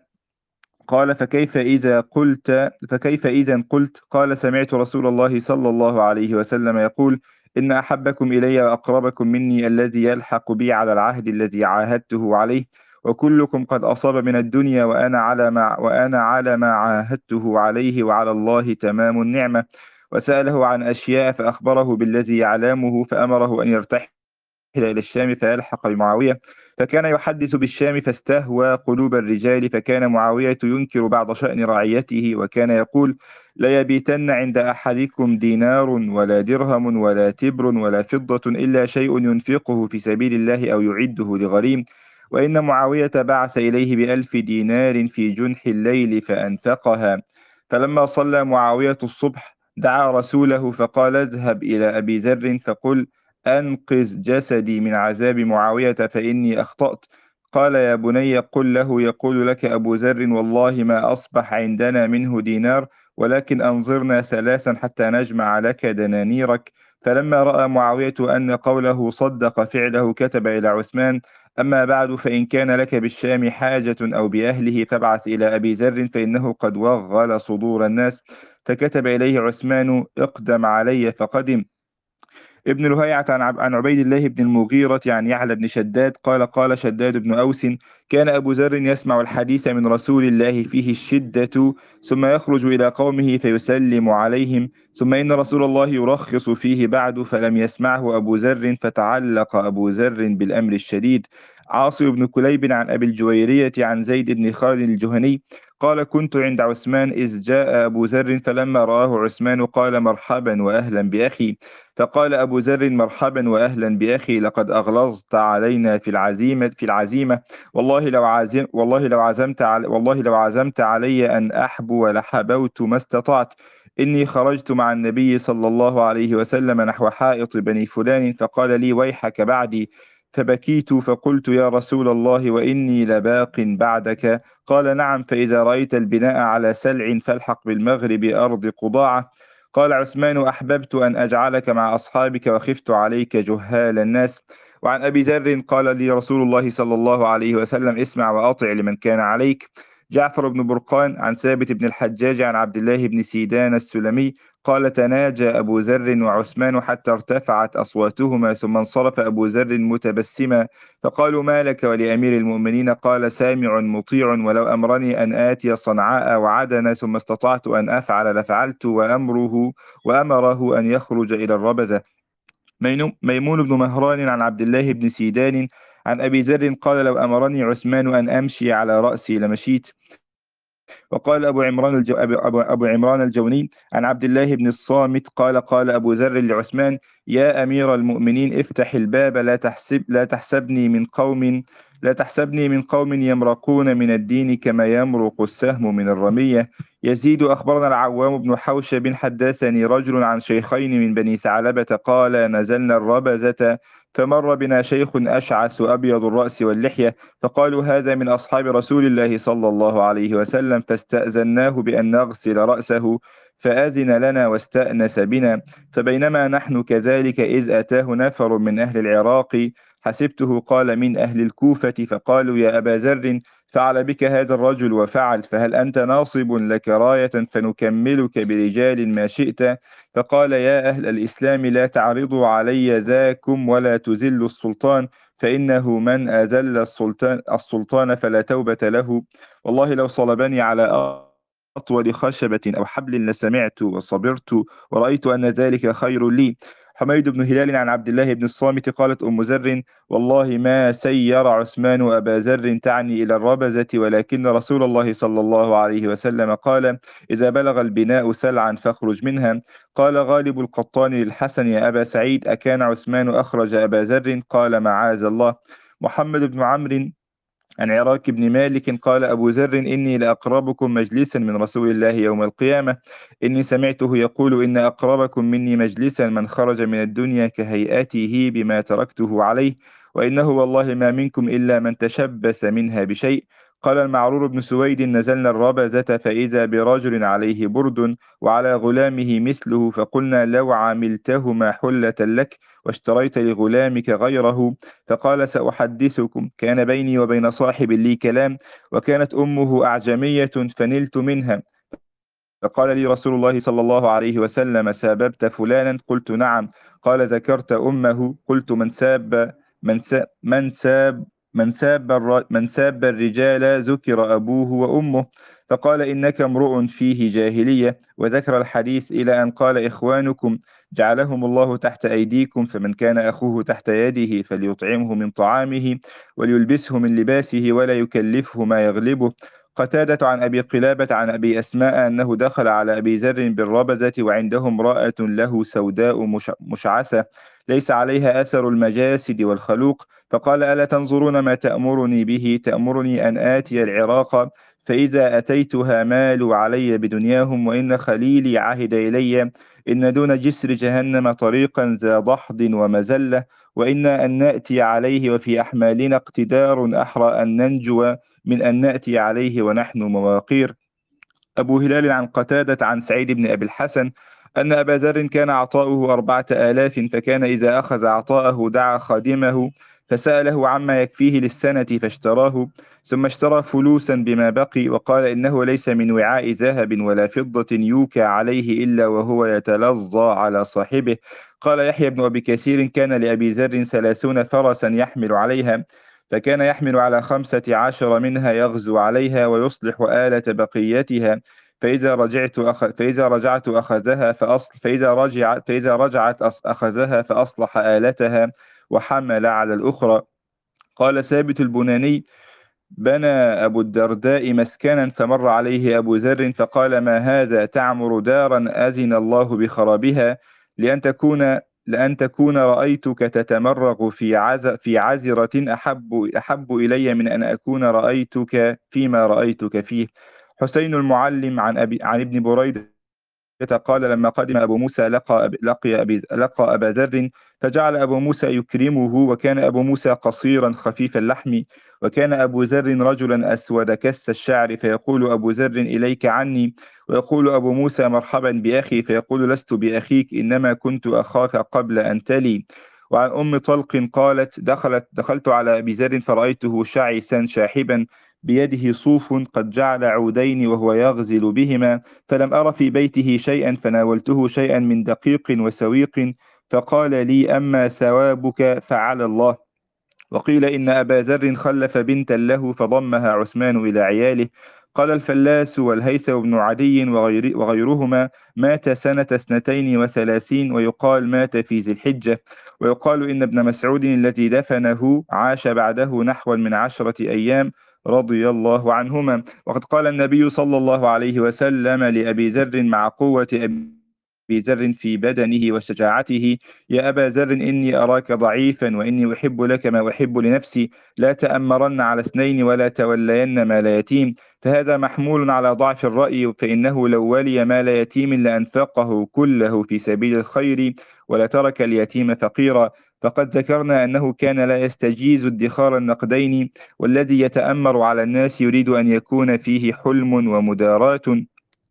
قال فكيف إذا قلت فكيف إذا قلت؟ قال سمعت رسول الله صلى الله عليه وسلم يقول إن أحبكم إلي وأقربكم مني الذي يلحق بي على العهد الذي عاهدته عليه، وكلكم قد أصاب من الدنيا وأنا على ما وأنا على ما عاهدته عليه، وعلى الله تمام النعمة. وسأله عن أشياء فأخبره بالذي يعلمه، فأمره أن يرتحل إلى الشام فيلحق بمعاوية، فكان يحدث بالشام فاستهوى قلوب الرجال، فكان معاوية ينكر بعض شأن رعيته، وكان يقول لا يبيتن عند أحدكم دينار ولا درهم ولا تبر ولا فضة إلا شيء ينفقه في سبيل الله أو يعده لغريم. وإن معاوية بعث إليه بألف دينار في جنح الليل فأنفقها. فلما صلى معاوية الصبح دعا رسوله فقال اذهب إلى أبي ذر فقل أنقذ جسدي من عذاب معاوية فإني أخطأت. قال يا بني قل له يقول لك أبو ذر والله ما أصبح عندنا منه دينار، ولكن أنظرنا ثلاثا حتى نجمع لك دنانيرك. فلما رأى معاوية أن قوله صدق فعله كتب إلى عثمان أما بعد فإن كان لك بالشام حاجة أو بأهله فابعث إلى أبي ذر فإنه قد وغل صدور الناس. فكتب إليه عثمان اقدم علي فقدم. ابن لهيعة عن عبيد الله بن المغيرة عن يعلى بن شداد قال قال شداد بن أوس كان أبو ذر يسمع الحديث من رسول الله فيه الشدة ثم يخرج إلى قومه فيسلم عليهم، ثم إن رسول الله يرخص فيه بعد فلم يسمعه أبو ذر فتعلق أبو ذر بالأمر الشديد. عاصم بن كليب عن أبي الجويرية عن زيد بن خالد الجهني قال كنت عند عثمان إذ جاء أبو ذر فلما رآه عثمان قال مرحبا وأهلا بأخي. فقال أبو ذر مرحبا وأهلا بأخي لقد أغلظت علينا في العزيمة في العزيمة والله لو عزم والله لو عزمت علي والله لو عزمت علي أن أحبو لحبوت ما استطعت. إني خرجت مع النبي صلى الله عليه وسلم نحو حائط بني فلان فقال لي ويحك بعدي، فبكيت فقلت يا رسول الله وإني لباق بعدك. قال نعم، فإذا رأيت البناء على سلع فالحق بالمغرب أرض قضاعة. قال عثمان أحببت أن أجعلك مع أصحابك وخفت عليك جهال الناس. وعن أبي ذر قال لي رسول الله صلى الله عليه وسلم اسمع وأطع لمن كان عليك. جعفر بن برقان عن ثابت بن الحجاج عن عبد الله بن سيدان السلمي قال تناجى أبو ذر وعثمان حتى ارتفعت أصواتهما ثم انصرف أبو ذر متبسما، فقالوا ما لك ولأمير المؤمنين؟ قال سامع مطيع، ولو أمرني أن آتي صنعاء وعدن ثم استطعت أن أفعل لفعلت، وأمره وأمره أن يخرج إلى الربذة. ميمون بن مهران عن عبد الله بن سيدان عن أبي ذر قال لو أمرني عثمان أن أمشي على رأسي لمشيت. وقال أبو عمران, الجو... أبو... أبو... أبو عمران الجوني عن عبد الله بن الصامت قال قال أبو ذر لعثمان يا أمير المؤمنين افتح الباب لا تحسب لا تحسبني من قوم لا تحسبني من قوم يمرقون من الدين كما يمرق السهم من الرمية. يزيد أخبرنا العوام بن حوشب حدثني رجل عن شيخين من بني ثعلبة قال نزلنا الربذة فمر بنا شيخ أشعث أبيض الرأس واللحية فقالوا هذا من أصحاب رسول الله صلى الله عليه وسلم، فاستأذناه بأن نغسل رأسه فأذن لنا واستأنس بنا. فبينما نحن كذلك إذ أتاه نفر من أهل العراق حسبته قال من أهل الكوفة، فقالوا يا أبا ذر فعل بك هذا الرجل وفعل، فهل أنت ناصب لك راية فنكملك برجال ما شئت؟ فقال يا أهل الإسلام لا تعرضوا علي ذاكم ولا تذلوا السلطان، فإنه من أذل السلطان, السلطان فلا توبة له. والله لو صلبني على أطول خشبة أو حبل لسمعت وصبرت ورأيت أن ذلك خير لي. حميد بن هلال عن عبد الله بن الصامت قالت أم ذر والله ما سير عثمان وأبا ذر تعني إلى الربزة، ولكن رسول الله صلى الله عليه وسلم قال إذا بلغ البناء سلعا فاخرج منها. قال غالب القطان للحسن يا أبا سعيد أكان عثمان أخرج أبا ذر؟ قال معاذ الله. محمد بن عمرو عن عراك بن مالك قال أبو ذر إني لأقربكم مجلسا من رسول الله يوم القيامة، إني سمعته يقول إن أقربكم مني مجلسا من خرج من الدنيا كهيئته بما تركته عليه، وإنه والله ما منكم إلا من تشبث منها بشيء. قال المعرور بن سويد نزلنا الربزة فإذا برجل عليه برد وعلى غلامه مثله، فقلنا لو عملتهما حلة لك واشتريت لغلامك غيره. فقال سأحدثكم كان بيني وبين صاحب لي كلام وكانت أمه أعجمية فنلت منها، فقال لي رسول الله صلى الله عليه وسلم ساببت فلانا؟ قلت نعم. قال ذكرت أمه؟ قلت من ساب من ساب من ساب من ساب, الر... من ساب الرجال ذكر أبوه وأمه. فقال إنك امرؤ فيه جاهلية، وذكر الحديث إلى أن قال إخوانكم جعلهم الله تحت أيديكم، فمن كان أخوه تحت يده فليطعمه من طعامه وليلبسه من لباسه ولا يكلفه ما يغلبه. قتادة عن أبي قلابة عن أبي أسماء أنه دخل على أبي ذر بالربزة وعنده امرأة له سوداء مش... مشعثة ليس عليها أثر المجاسد والخلوق، فقال ألا تنظرون ما تأمرني به؟ تأمرني أن آتي العراق فإذا أتيتها مالوا علي بدنياهم، وإن خليلي عهد إلي إن دون جسر جهنم طريقا ذا ضحض ومزلة، وإن أن نأتي عليه وفي أحمالنا اقتدار أحرى أن ننجو من أن نأتي عليه ونحن مواقير. أبو هلال عن قتادة عن سعيد بن أبي الحسن أن أبا ذر كان عطاؤه أربعة آلاف، فكان إذا أخذ عطاءه دعا خادمه فسأله عما يكفيه للسنة فاشتراه، ثم اشترى فلوسا بما بقي وقال إنه ليس من وعاء ذهب ولا فضة يوكى عليه إلا وهو يتلظى على صاحبه. قال يحيى بن أبي كثير كان لأبي ذر ثلاثون فرسا يحمل عليها، فكان يحمل على خمسة عشر منها يغزو عليها ويصلح آلة بقيتها، فإذا رجعت أخ... فإذا رجعت أخذها فأصل فإذا رجعت فإذا رجعت أص... أخذها فأصلح آلتها وحمل على الأخرى. قال ثابت البناني بنى أبو الدرداء مسكنا فمر عليه أبو ذر فقال ما هذا؟ تعمر دارا أذن الله بخرابها لأن تكون لأن تكون رأيتك تتمرغ في عز في عزرة أحب أحب إلي من أن أكون رأيتك فيما رأيتك فيه. حسين المعلم عن أبي عن ابن بريدة قال لما قدم أبو موسى لقى لقي أبي لقى أبا ذر فجعل أبو موسى يكرمه، وكان أبو موسى قصيرا خفيف اللحم، وكان أبو ذر رجلا أسود كث الشعر، فيقول أبو ذر إليك عني، ويقول أبو موسى مرحبا بأخي، فيقول لست بأخيك إنما كنت أخاك قبل أن تلي. وعن أم طلق قالت دخلت دخلت على أبي ذر فرأيته شعثا شاحبا بيده صوف قد جعل عودين وهو يغزل بهما، فلم أر في بيته شيئا فناولته شيئا من دقيق وسويق فقال لي أما ثوابك فعلى الله. وقيل إن أبا ذر خلف بنتا له فضمها عثمان إلى عياله. قال الفلاس والهيثم بن عدي وغير وغيرهما مات سنة اثنتين وثلاثين، ويقال مات في ذي الحجة، ويقال إن ابن مسعود الذي دفنه عاش بعده نحو من عشرة أيام رضي الله عنهما. وقد قال النبي صلى الله عليه وسلم لأبي ذر مع قوة أبي ذر في بدنه وشجاعته يا أبا ذر إني أراك ضعيفا وإني أحب لك ما أحب لنفسي، لا تأمرن على اثنين ولا تولين مال يتيم، فهذا محمول على ضعف الرأي، فإنه لو ولي مال يتيم لأنفقه كله في سبيل الخير ولا ترك اليتيم فقيرا. فقد ذكرنا أنه كان لا يستجيز ادخار النقدين، والذي يتأمر على الناس يريد أن يكون فيه حلم ومداراة.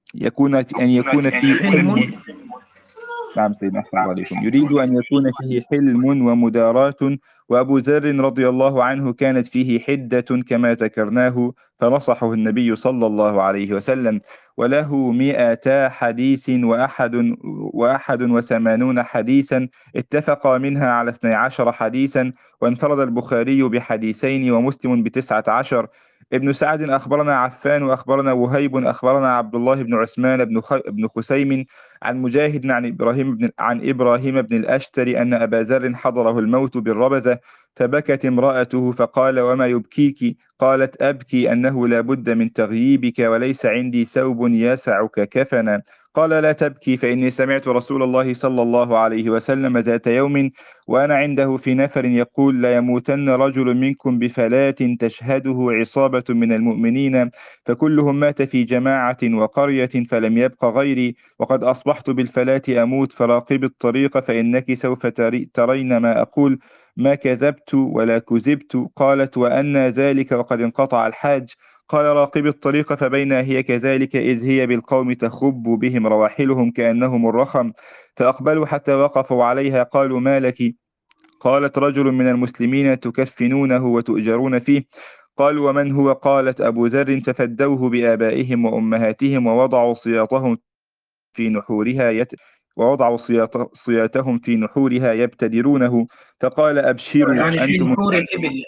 يكون أن يكون فيه حلم. حلم. نعم سيدنا أحسن الله عليكم. يريد أن يكون فيه حلم ومداراة، وأبو ذر رضي الله عنه كانت فيه حدة كما ذكرناه، فنصحه النبي صلى الله عليه وسلم. وله مئتا حديث وأحد وأحد وثمانون حديثا، اتفق منها على اثني عشر حديثا، وانفرد البخاري بحديثين ومسلم بتسعة عشر. ابن سعد أخبرنا عفان وأخبرنا وهيب أخبرنا عبد الله بن عثمان بن خ... بن خثيم عن مجاهد عن إبراهيم بن عن إبراهيم بن الأشتر أن أبا ذر حضره الموت بالربذة، فبكت امرأته فقال: وما يبكيك؟ قالت: أبكي أنه لا بد من تغييبك، وليس عندي ثوب يسعك كفنا. قال: لا تبكي، فإني سمعت رسول الله صلى الله عليه وسلم ذات يوم وأنا عنده في نفر يقول: لا يموتن رجل منكم بفلاة تشهده عصابة من المؤمنين، فكلهم مات في جماعة وقرية فلم يبق غيري، وقد أصبحت بالفلاة أموت، فراقب الطريق فإنك سوف ترين ما أقول. ما كذبت ولا كذبت. قالت: وأن ذلك وقد انقطع الحاج؟ قال: راقب الطريق، فبين هي كذلك إذ هي بالقوم تخب بهم رواحلهم كأنهم الرخم، فأقبلوا حتى وقفوا عليها. قالوا: ما لك؟ قالت: رجل من المسلمين تكفنونه وتؤجرون فيه. قالوا: ومن هو؟ قالت: أبو ذر. ففدوه بآبائهم وأمهاتهم ووضعوا صياطهم في نحورها يت... ووضعوا صياط... صياتهم في نحورها يبتدرونه. فقال: أبشروا يعني في أنتم. نحور الإبل.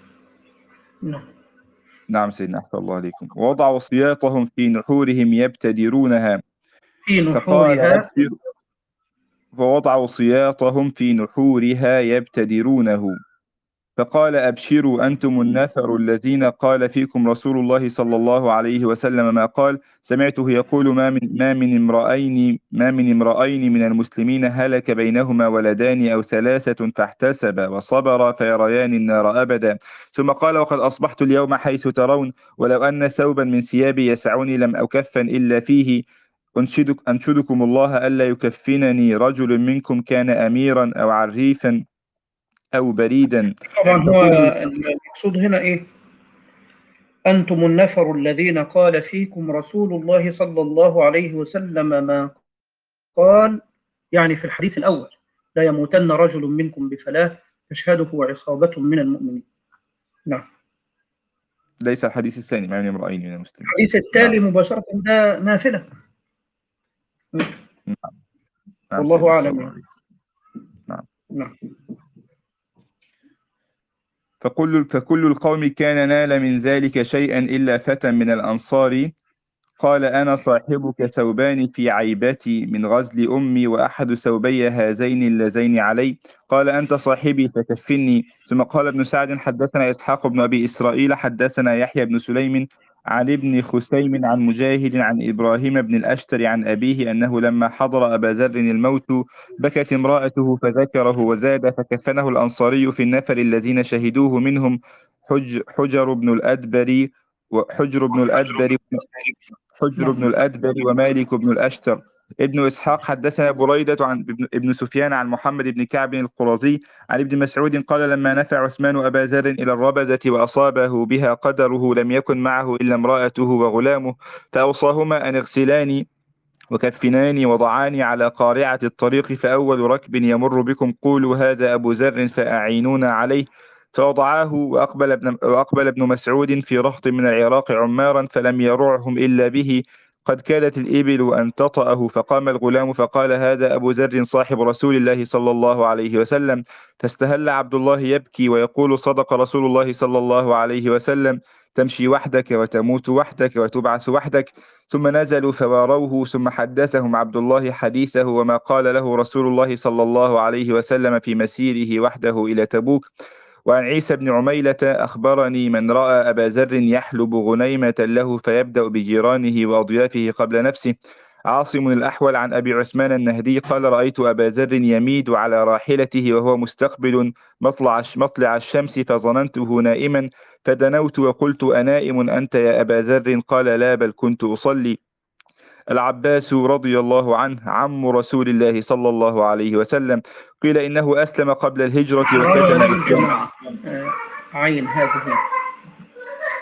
نعم. نعم سيدنا أحسن الله عليكم. ووضعوا صياطهم في نحورهم يبتدرونها. في فقال: نحورها. أبشروا. ووضعوا صياطهم في نحورها يبتدرونه. فقال: أبشروا أنتم النفر الذين قال فيكم رسول الله صلى الله عليه وسلم ما قال. سمعته يقول: ما من ما من امرأين ما من امرأين من المسلمين هلك بينهما ولدان أو ثلاثة فاحتسب وصبر فيريان النار أبدا. ثم قال: وقد أصبحت اليوم حيث ترون، ولو أن ثوبا من ثيابي يسعني لم أكفن إلا فيه. أنشدك أنشدكم الله ألا يكفنني رجل منكم كان أميرا أو عريفا أو بريدا. طبعا هو فكل المقصود هنا إيه؟ أنتم النفر الذين قال فيكم رسول الله صلى الله عليه وسلم ما قال، يعني في الحديث الأول: لا يموتن رجل منكم بفلاة تشهده عصابة من المؤمنين. نعم. ليس الحديث الثاني: ما من امرأين من المسلمين. الحديث التالي مباشرة ده نافلة. نعم. نعم. والله أعلم. نعم. نعم. فكل فكل القوم كان نال من ذلك شيئا إلا فتى من الأنصار قال: أنا صاحبك ثوبان في عيبتي من غزل أمي، وأحد ثوبي هذين اللذين علي. قال: أنت صاحبي فكفني. ثم قال ابن سعد: حدثنا إسحاق بن أبي إسرائيل حدثنا يحيى بن سليم عن ابن خثيم عن مجاهد عن إبراهيم بن الأشتر عن أبيه أنه لما حضر أبا ذر الموت بكت امرأته فذكره وزاد، فكفنه الأنصاري في النفر الذين شهدوه منهم حج حجر بن الأدبر وحجر بن الأدبر حجر بن الأدبر ومالك بن الأشتر. ابن إسحاق حدثنا بريدة عن ابن سفيان عن محمد بن كعب القرظي عن ابن مسعود قال: لما نفع عثمان أبا ذر إلى الربذة وأصابه بها قدره لم يكن معه إلا امرأته وغلامه، فأوصاهما أن اغسلاني وكفناني وضعاني على قارعة الطريق، فأول ركب يمر بكم قولوا هذا أبو ذر فأعينونا عليه. فوضعاه وأقبل ابن, وأقبل ابن مسعود في رهط من العراق عمارا فلم يرعهم إلا به، قد كادت الإبل أن تطأه. فقام الغلام فقال: هذا أبو ذر صاحب رسول الله صلى الله عليه وسلم. فاستهل عبد الله يبكي ويقول: صدق رسول الله صلى الله عليه وسلم: تمشي وحدك وتموت وحدك وتبعث وحدك. ثم نزلوا فواروه، ثم حدثهم عبد الله حديثه وما قال له رسول الله صلى الله عليه وسلم في مسيره وحده إلى تبوك. وعن عيسى بن عميلة أخبرني من رأى أبا ذر يحلب غنيمة له فيبدأ بجيرانه وأضيافه قبل نفسه. عاصم الأحول عن أبي عثمان النهدي قال: رأيت أبا ذر يميد على راحلته وهو مستقبل مطلع مطلع الشمس فظننته نائما، فدنوت وقلت: أنائم أنت يا أبا ذر؟ قال: لا، بل كنت أصلي. العباس رضي الله عنه عم رسول الله صلى الله عليه وسلم، قيل إنه أسلم قبل الهجرة وكتم إسلامه. عين هذه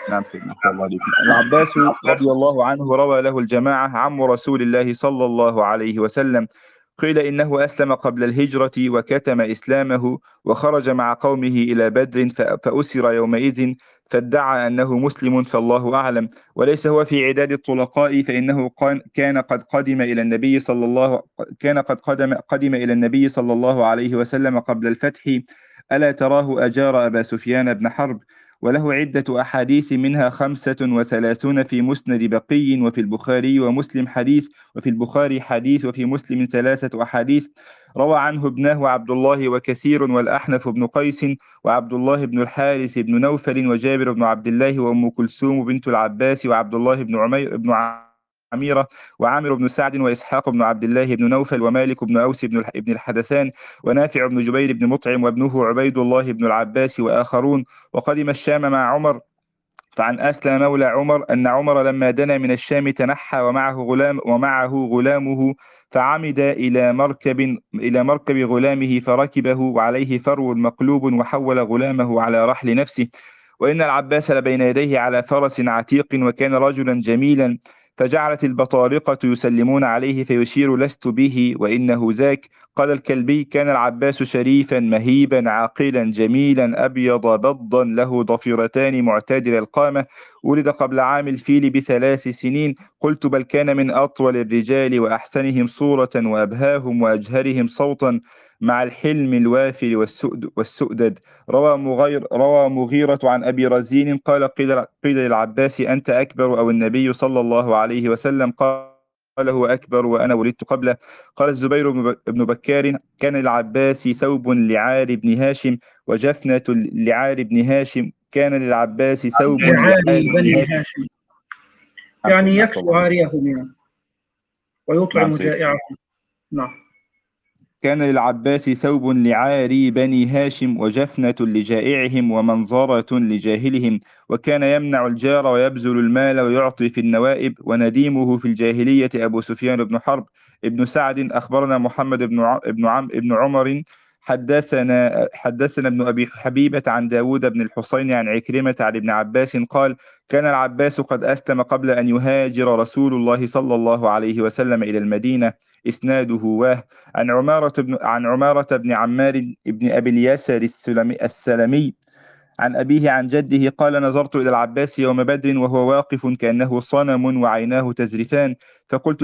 نعم سيدنا، أحسن الله عليكم. العباس رضي الله عنه روى له الجماعة عم رسول الله صلى الله عليه وسلم، قيل إنه أسلم قبل الهجرة وكتم إسلامه وخرج مع قومه إلى بدر فأسر يومئذ فادعى أنه مسلم، فالله أعلم. وليس هو في عداد الطلقاء، فإنه كان قد قدم إلى النبي صلى الله كان قد قدم قدم إلى النبي صلى الله عليه وسلم قبل الفتح، ألا تراه أجار أبا سفيان بن حرب. وله عدة أحاديث منها خمسة وثلاثون في مسند بقي وفي البخاري ومسلم حديث، وفي البخاري حديث، وفي مسلم ثلاثة أحاديث. روى عنه ابناه عبد الله وكثير والأحنف بن قيس وعبد الله بن الحارث بن نوفل وجابر بن عبد الله وأم كلثوم بنت العباس وعبد الله بن عمير بن عميرة وعامر بن سعد وإسحاق بن عبد الله بن نوفل ومالك بن أوس بن الحدثان ونافع بن جبير بن مطعم وابنه عبيد الله بن العباس وآخرون. وقدم الشام مع عمر، فعن أسلم مولى عمر أن عمر لما دنا من الشام تنحى ومعه غلام ومعه غلامه، فعمد إلى مركب إلى مركب غلامه فركبه وعليه فرو مقلوب وحول غلامه على رحل نفسه. وإن العباس لبين يديه على فرس عتيق وكان رجلا جميلا، فجعلت البطارقة يسلمون عليه فيشير لست به وإنه ذاك. قال الكلبي: كان العباس شريفا مهيبا عاقلا جميلا أبيض بضا له ضفيرتان معتدل القامة، ولد قبل عام الفيل بثلاث سنين. قلت: بل كان من أطول الرجال وأحسنهم صورة وأبهاهم وأجهرهم صوتا مع الحلم الوافر والسؤد والسؤدد. روى مغير روى مغيرة عن أبي رزين قال: قيل, قيل للعباس: أنت أكبر أو النبي صلى الله عليه وسلم؟ قال: هو أكبر وأنا ولدت قبله. قال الزبير بن بكار: كان للعباس ثوب لعار بن هاشم وجفنة لعار بن هاشم. كان للعباس ثوب لعار بن هاشم، يعني يكسو عاريهم يعني ويطعم نعم جائعهم. نعم. كان للعباس ثوب لعاري بني هاشم وجفنة لجائعهم ومنظرة لجاهلهم، وكان يمنع الجار ويبذل المال ويعطي في النوائب. ونديمه في الجاهلية أبو سفيان بن حرب. ابن سعد أخبرنا محمد بن ع... ابن عم... ابن عمر حدثنا حدثنا ابن أبي حبيبة عن داود بن الحسين عن عكرمة عن ابن عباس قال: كان العباس قد أسلم قبل أن يهاجر رسول الله صلى الله عليه وسلم إلى المدينة. إسناده واه. عن عمارة بن عن عمارة بن عمار بن أبي اليسر السلمي, السلمي عن أبيه عن جده قال: نظرت إلى العباس يوم بدر وهو واقف كأنه صنم وعيناه تزرفان، فقلت: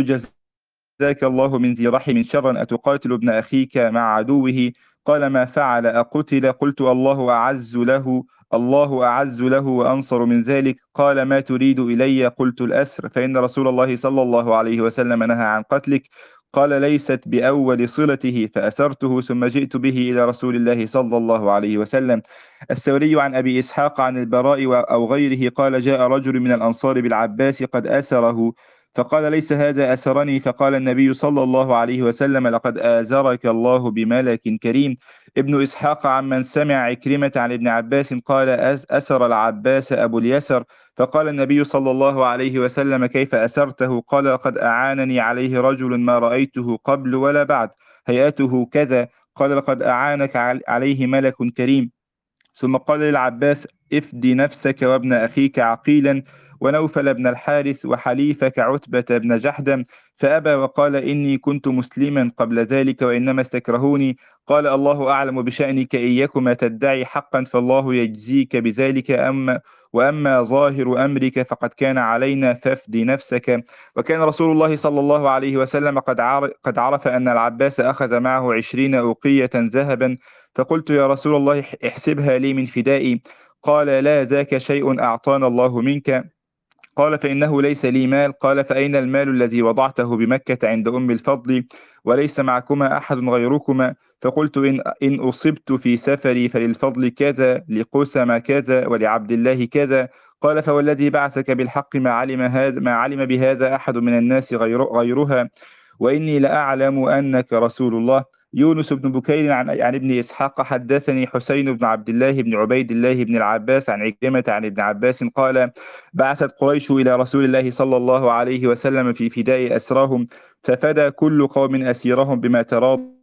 جزاك الله من ذي رحم شرا، أتقاتل ابن أخيك مع عدوه؟ قال: ما فعل أقتل؟ قلت: الله أعز له الله أعز له وأنصر من ذلك. قال: ما تريد إلي؟ قلت: الأسر، فإن رسول الله صلى الله عليه وسلم نهى عن قتلك. قال: ليست بأول صلته، فأسرته ثم جئت به إلى رسول الله صلى الله عليه وسلم. الثوري عن أبي إسحاق عن البراء أو غيره قال: جاء رجل من الأنصار بالعباس قد أسره، فقال: ليس هذا أسرني. فقال النبي صلى الله عليه وسلم: لقد آزرك الله بملك كريم. ابن إسحاق عمن سمع عكرمة عن ابن عباس قال: أسر العباس أبو اليسر. فقال النبي صلى الله عليه وسلم: كيف أسرته؟ قال: لقد أعانني عليه رجل ما رأيته قبل ولا بعد، هيئته كذا. قال: لقد أعانك عليه ملك كريم. ثم قال للعباس: افد نفسك وابن أخيك عقيلا ونوفل بن الحارث وحليفك عتبة بن جحدم. فأبى وقال: إني كنت مسلما قبل ذلك وإنما استكرهوني. قال: الله أعلم بشأنك، إياكما تدعي حقا فالله يجزيك بذلك، أما وأما ظاهر أمرك فقد كان علينا، فافد نفسك. وكان رسول الله صلى الله عليه وسلم قد قد عرف أن العباس أخذ معه عشرين أوقية ذهبا، فقلت: يا رسول الله احسبها لي من فدائي. قال: لا ذاك شيء أعطانا الله منك. قال: فإنه ليس لي مال. قال: فأين المال الذي وضعته بمكة عند أم الفضل وليس معكما أحد غيركما؟ فقلت: إن, إن أصبت في سفري فللفضل كذا، لقسم كذا، ولعبد الله كذا. قال: فوالذي بعثك بالحق ما علم, هذا ما علم بهذا أحد من الناس غير غيرها، وإني لأعلم أنك رسول الله. يونس بن بكير عن, عن ابن إسحاق حدثني حسين بن عبد الله بن عبيد الله بن العباس عن عكرمة عن ابن عباس قال: بعثت قريش إلى رسول الله صلى الله عليه وسلم في فداء أسراهم، ففدى كل قوم أسيرهم بما تراضوا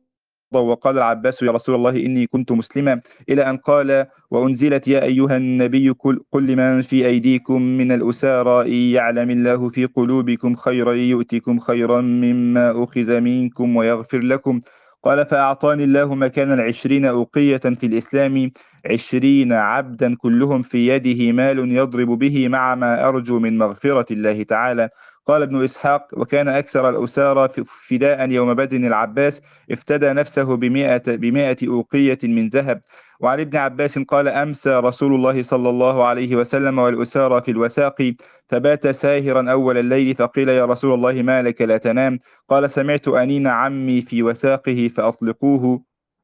وقال العباس يا رسول الله إني كنت مسلما، إلى أن قال وأنزلت يا أيها النبي قل لمن في أيديكم من الأسارى إن يعلم الله في قلوبكم خيرا يؤتكم خيرا مما أخذ منكم ويغفر لكم. قال فأعطاني الله مكان العشرين أوقية في الإسلام، عشرين عبدا كلهم في يده مال يضرب به مع ما أرجو من مغفرة الله تعالى. قال ابن إسحاق وكان أكثر الأسارى فداء يوم بدر العباس، افتدى نفسه بمئة, بمئة أوقية من ذهب. وعن ابن عباس قال أمسى رسول الله صلى الله عليه وسلم والأسارى في الوثاق، فبات ساهرا أول الليل، فقيل يا رسول الله ما لك لا تنام؟ قال سمعت أنين عمي في وثاقه فأطلقوه،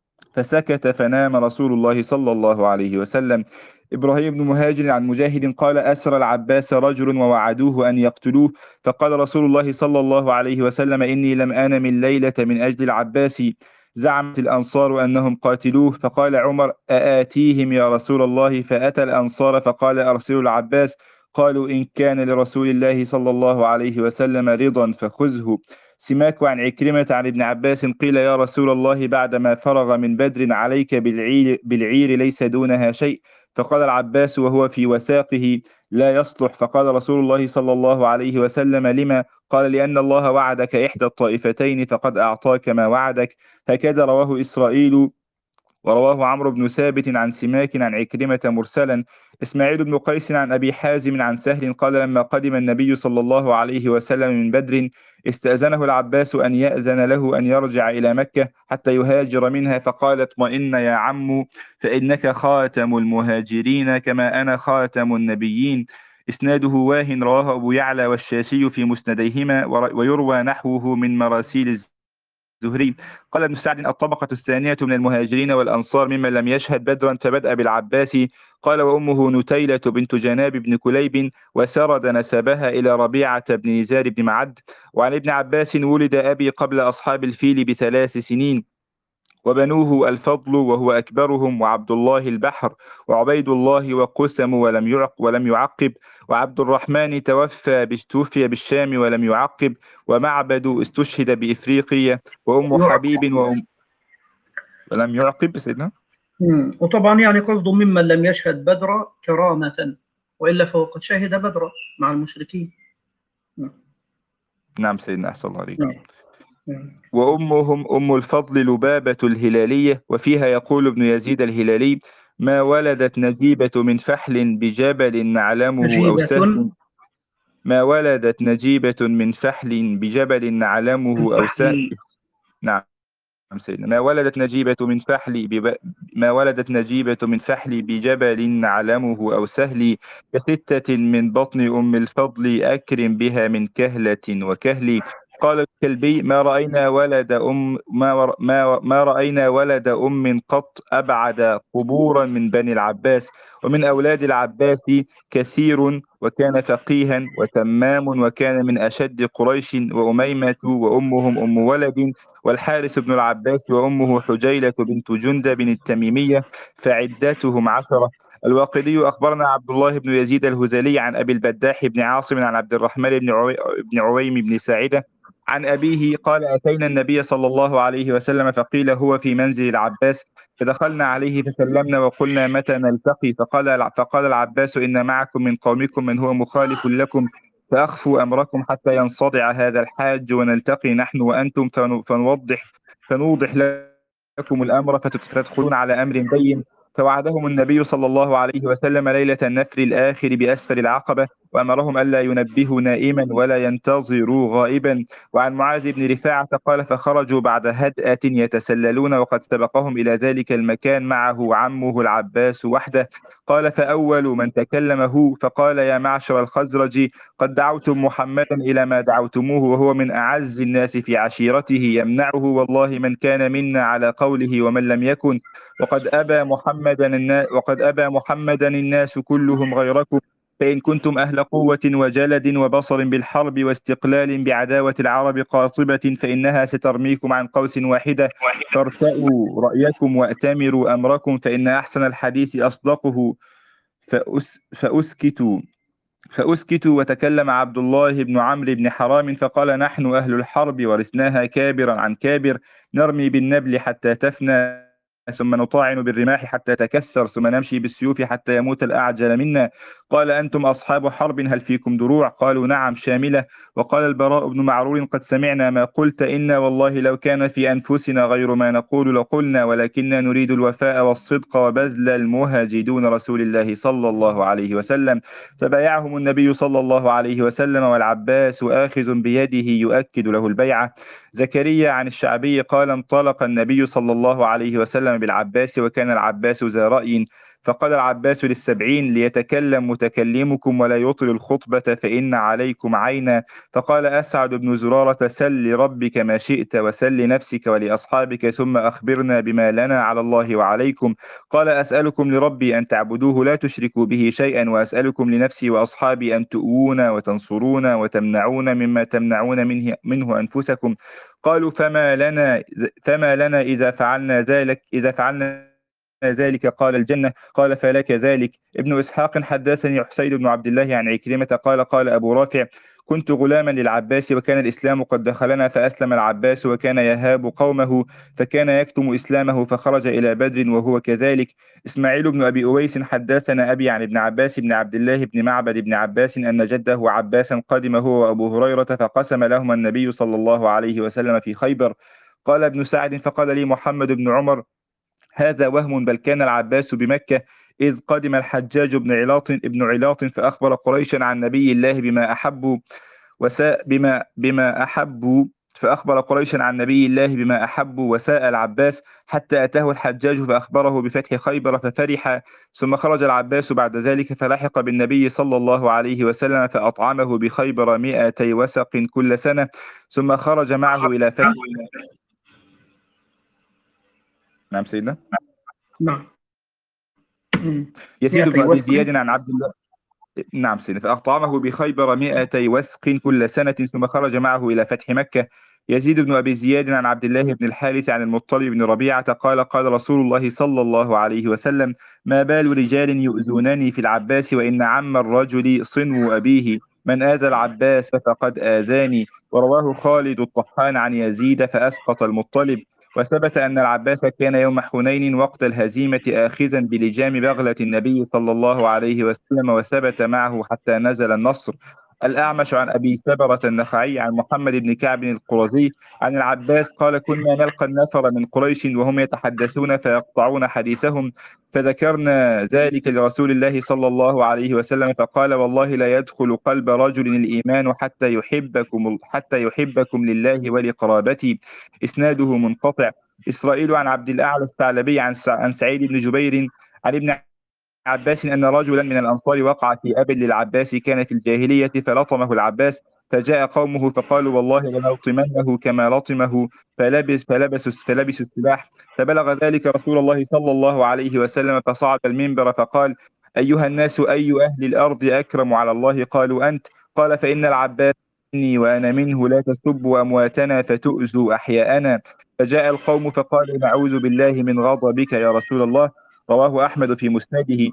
فسكت فنام رسول الله صلى الله عليه وسلم. إبراهيم بن مهاجر عن مجاهد قال أسر العباس رجل ووعدوه أن يقتلوه، فقال رسول الله صلى الله عليه وسلم إني لم أنم الليلة من أجل العباس، زعمت الأنصار أنهم قاتلوه، فقال عمر أآتيهم يا رسول الله؟ فأتى الأنصار فقال أرسلوا العباس، قالوا إن كان لرسول الله صلى الله عليه وسلم رضا فخذه. سماك عن عكرمة عن ابن عباس قيل يا رسول الله بعدما فرغ من بدر عليك بالعير, بالعير ليس دونها شيء، فقال العباس وهو في وثاقه لا يصلح، فقال رسول الله صلى الله عليه وسلم لما؟ قال لأن الله وعدك إحدى الطائفتين فقد أعطاك ما وعدك. هكذا رواه إسرائيل، ورواه عمرو بن ثابت عن سماك عن عكرمة مرسلا. إسماعيل بن قيس عن أبي حازم عن سهل قال لما قدم النبي صلى الله عليه وسلم من بدر استأذنه العباس أن يأذن له أن يرجع إلى مكة حتى يهاجر منها، فقال اطمئن يا عم فإنك خاتم المهاجرين كما أنا خاتم النبيين. إسناده واهن، رواه أبو يعلى والشاشي في مسنديهما، ويروى نحوه من مراسيل الزهري. قال ابن سعد الطبقة الثانية من المهاجرين والأنصار ممن لم يشهد بدرا فبدأ بالعباس. قال وأمه نتيلة بنت جناب بن كليب، وسرد نسبها إلى ربيعة بن نزار بن معد. وعن ابن عباس ولد أبي قبل أصحاب الفيل بثلاث سنين، وبنوه الفضل وهو أكبرهم، وعبد الله البحر، وعبيد الله وقسم ولم يعق ولم يعقب، وعبد الرحمن توفى توفي بالشام ولم يعقب، ومعبد استشهد بإفريقيا، وأم حبيب وأم ولم يعقب سيدنا. وطبعا يعني قصده ممن لم يشهد بدر كرامة، وإلا فهو قد شهد بدر مع المشركين. نعم سيدنا أحسن الله عليك. وأمهم أم الفضل لبابة الهلالية، وفيها يقول ابن يزيد الهلالي ما ولدت نجيبة من فحل بجبل نعلمه أو سهل ما ولدت نجيبة من فحل بجبل نعلمه أو سهل. نعم سيدنا. ما ولدت نجيبة من فحل بب... ما ولدت نجيبة من فحل بجبل نعلمه أو سهل، كستة من بطن أم الفضل أكرم بها من كهلة وكهل. قال الكلبي ما رأينا ولد أم ما ما ما رأينا ولد أم قط أبعد قبورا من بني العباس. ومن أولاد العباس كثير، وكان فقيها وتمام، وكان من أشد قريش، وأميمة وأمهم أم ولد، والحارث بن العباس وأمه حجيلة بنت جندب التميمية، فعدتهم عشرة. الواقدي أخبرنا عبد الله بن يزيد الهذلي عن أبي البداح بن عاصم عن عبد الرحمن بن, عوي... بن عويم بن ساعدة عن أبيه قال أتينا النبي صلى الله عليه وسلم فقيل هو في منزل العباس، فدخلنا عليه فسلمنا وقلنا متى نلتقي؟ فقال, فقال العباس إن معكم من قومكم من هو مخالف لكم، فأخفوا أمركم حتى ينصدع هذا الحاج ونلتقي نحن وأنتم فنوضح فنوضح لكم الأمر فتدخلون على أمر بين. فوعدهم النبي صلى الله عليه وسلم ليلة النفر الآخر بأسفل العقبة، وأمرهم ألا ينبهوا نائما ولا ينتظروا غائبا. وعن معاذ بن رفاعة قال فخرجوا بعد هدأة يتسللون، وقد سبقهم إلى ذلك المكان معه عمه العباس وحده. قال فأول من تكلم هو، فقال يا معشر الخزرج قد دعوتم محمدا إلى ما دعوتموه، وهو من أعز الناس في عشيرته، يمنعه والله من كان منا على قوله ومن لم يكن، وقد أبى محمدا الناس وقد أبى محمدا الناس كلهم غيركم، فإن كنتم أهل قوة وجلد وبصر بالحرب واستقلال بعداوة العرب قاطبة فإنها سترميكم عن قوس واحدة، فارتأوا رأيكم وأتمروا أمركم، فإن أحسن الحديث أصدقه، فأس فأسكتوا فأسكتوا، وتكلم عبد الله بن عمرو بن حرام فقال: نحن أهل الحرب ورثناها كابرا عن كابر، نرمي بالنبل حتى تفنى، ثم نطاعن بالرماح حتى تكسر، ثم نمشي بالسيوف حتى يموت الأعجل منا. قال: أنتم أصحاب حرب، هل فيكم دروع؟ قالوا: نعم شاملة. وقال البراء بن معرور: قد سمعنا ما قلت، إنا والله لو كان في أنفسنا غير ما نقول لقلنا، ولكننا نريد الوفاء والصدق وبذل المهج دون رسول الله صلى الله عليه وسلم. فبايعهم النبي صلى الله عليه وسلم، والعباس آخذ بيده يؤكد له البيعة. زكريا عن الشعبي قال: انطلق النبي صلى الله عليه وسلم بالعباس، وكان العباس ذا رأي، فقال العباس للسبعين: ليتكلم متكلمكم ولا يطل الخطبة فإن عليكم عينا. فقال أسعد بن زرارة: سل لربك ما شئت، وسل لنفسك ولأصحابك، ثم أخبرنا بما لنا على الله وعليكم. قال: أسألكم لربي أن تعبدوه لا تشركوا به شيئا، وأسألكم لنفسي وأصحابي أن تؤوون وتنصرون وتمنعون مما تمنعون منه, منه أنفسكم. قالوا: فما لنا فما لنا إذا فعلنا ذلك إذا فعلنا ذلك؟ قال: الجنة. قال: فلك ذلك. ابن إسحاق حدثني حسين بن عبد الله عن عكرمة قال: قال أبو رافع: كنت غلاما للعباس، وكان الإسلام قد دخلنا، فأسلم العباس وكان يهاب قومه، فكان يكتم إسلامه، فخرج إلى بدر وهو كذلك. إسماعيل بن أبي أويس حدثنا أبي عن ابن عباس بن عبد الله بن معبد بن عباس أن جده عباسا قدم هو وأبو هريرة، فقسم لهما النبي صلى الله عليه وسلم في خيبر. قال ابن سعد: فقال لي محمد بن عمر: هذا وهم، بل كان العباس بمكة إذ قدم الحجاج بن علاط ابن علاط، فأخبر قريشا عن نبي الله بما أحبوا وساء بما بما أحبوا فأخبر قريشا عن نبي الله بما أحبوا وساء العباس، حتى أتاه الحجاج فأخبره بفتح خيبر ففرح. ثم خرج العباس بعد ذلك فلحق بالنبي صلى الله عليه وسلم، فأطعمه بخيبر مئتي وسق كل سنة، ثم خرج معه إلى فتح. نعم سيدنا. نعم. يزيد بن أبي زياد عن عبد الله نعم سيدنا فأطعمه بخيبر مئتي وسق كل سنة، ثم خرج معه إلى فتح مكة. يزيد بن أبي زياد عن عبد الله بن الحارث عن المطلب بن ربيعة قال: قال رسول الله صلى الله عليه وسلم: ما بال رجال يؤذونني في العباس، وإن عم الرجل صنو أبيه، من آذى العباس فقد آذاني. ورواه خالد الطحان عن يزيد فأسقط المطلب. وثبت أن العباس كان يوم حنين وقت الهزيمة آخذا بلجام بغلة النبي صلى الله عليه وسلم، وثبت معه حتى نزل النصر. الأعمش عن أبي ثبرة النخعي عن محمد بن كعب القرظي عن العباس قال: كنا نلقى النفر من قريش وهم يتحدثون فيقطعون حديثهم، فذكرنا ذلك لرسول الله صلى الله عليه وسلم، فقال: والله لا يدخل قلب رجل الإيمان حتى يحبكم حتى يحبكم لله ولقرابتي. إسناده منقطع. إسرائيل عن عبد الأعلى الثعلبي عن عن سعيد بن جبير عن ابن عباس أن رجلا من الأنصار وقع في أب للعباس كان في الجاهلية، فلطمه العباس، فجاء قومه فقالوا: والله لنلطمنه كما لطمه، فلبس فلبس فلبسوا السلاح. فبلغ ذلك رسول الله صلى الله عليه وسلم، فصعد المنبر فقال: أيها الناس، أي أهل الأرض أكرم على الله؟ قالوا: أنت. قال: فإن العباس مني وأنا منه، لا تسبوا أمواتنا فتؤذوا أحياءنا. فجاء القوم فقالوا: نعوذ بالله من غضبك يا رسول الله. رواه أحمد في مسنده.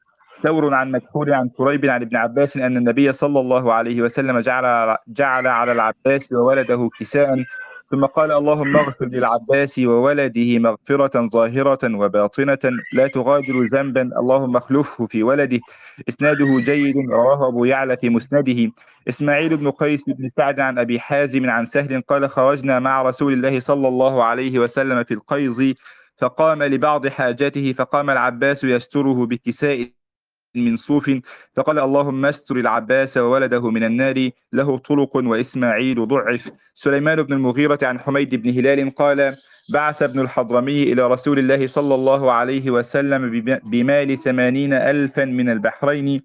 ثور عن مكحول عن كريب عن ابن عباس أن النبي صلى الله عليه وسلم جعل جعل على العباس وولده كساء، ثم قال: اللهم اغفر للعباس وولده مغفرة ظاهرة وباطنة لا تغادر ذنبا، اللهم اخلفه في ولده. إسناده جيد. رواه أبو يعلى في مسنده. إسماعيل بن قيس بن سعد عن أبي حازم عن سهل قال: خرجنا مع رسول الله صلى الله عليه وسلم في القيظ، فقام لبعض حاجته، فقام العباس يستره بكساء من صوف، فقال: اللهم استر العباس وولده من النار، له طرق وإسماعيل ضعف. سليمان بن المغيرة عن حميد بن هلال قال: بعث ابن الحضرمي إلى رسول الله صلى الله عليه وسلم بمال ثمانين ألفا من البحرين،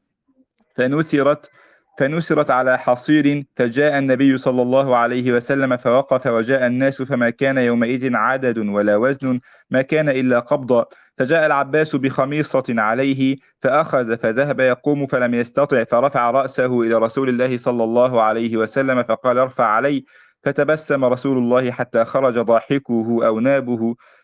فنثرت فنسرت على حصير، فجاء النبي صلى الله عليه وسلم فوقف، وجاء الناس، فما كان يومئذ عدد ولا وزن، ما كان إلا قبضا. فجاء العباس بخميصة عليه، فأخذ فذهب يقوم فلم يستطع، فرفع رأسه إلى رسول الله صلى الله عليه وسلم فقال: ارفع علي. فتبسم رسول الله حتى خرج ضاحكه أو نابه،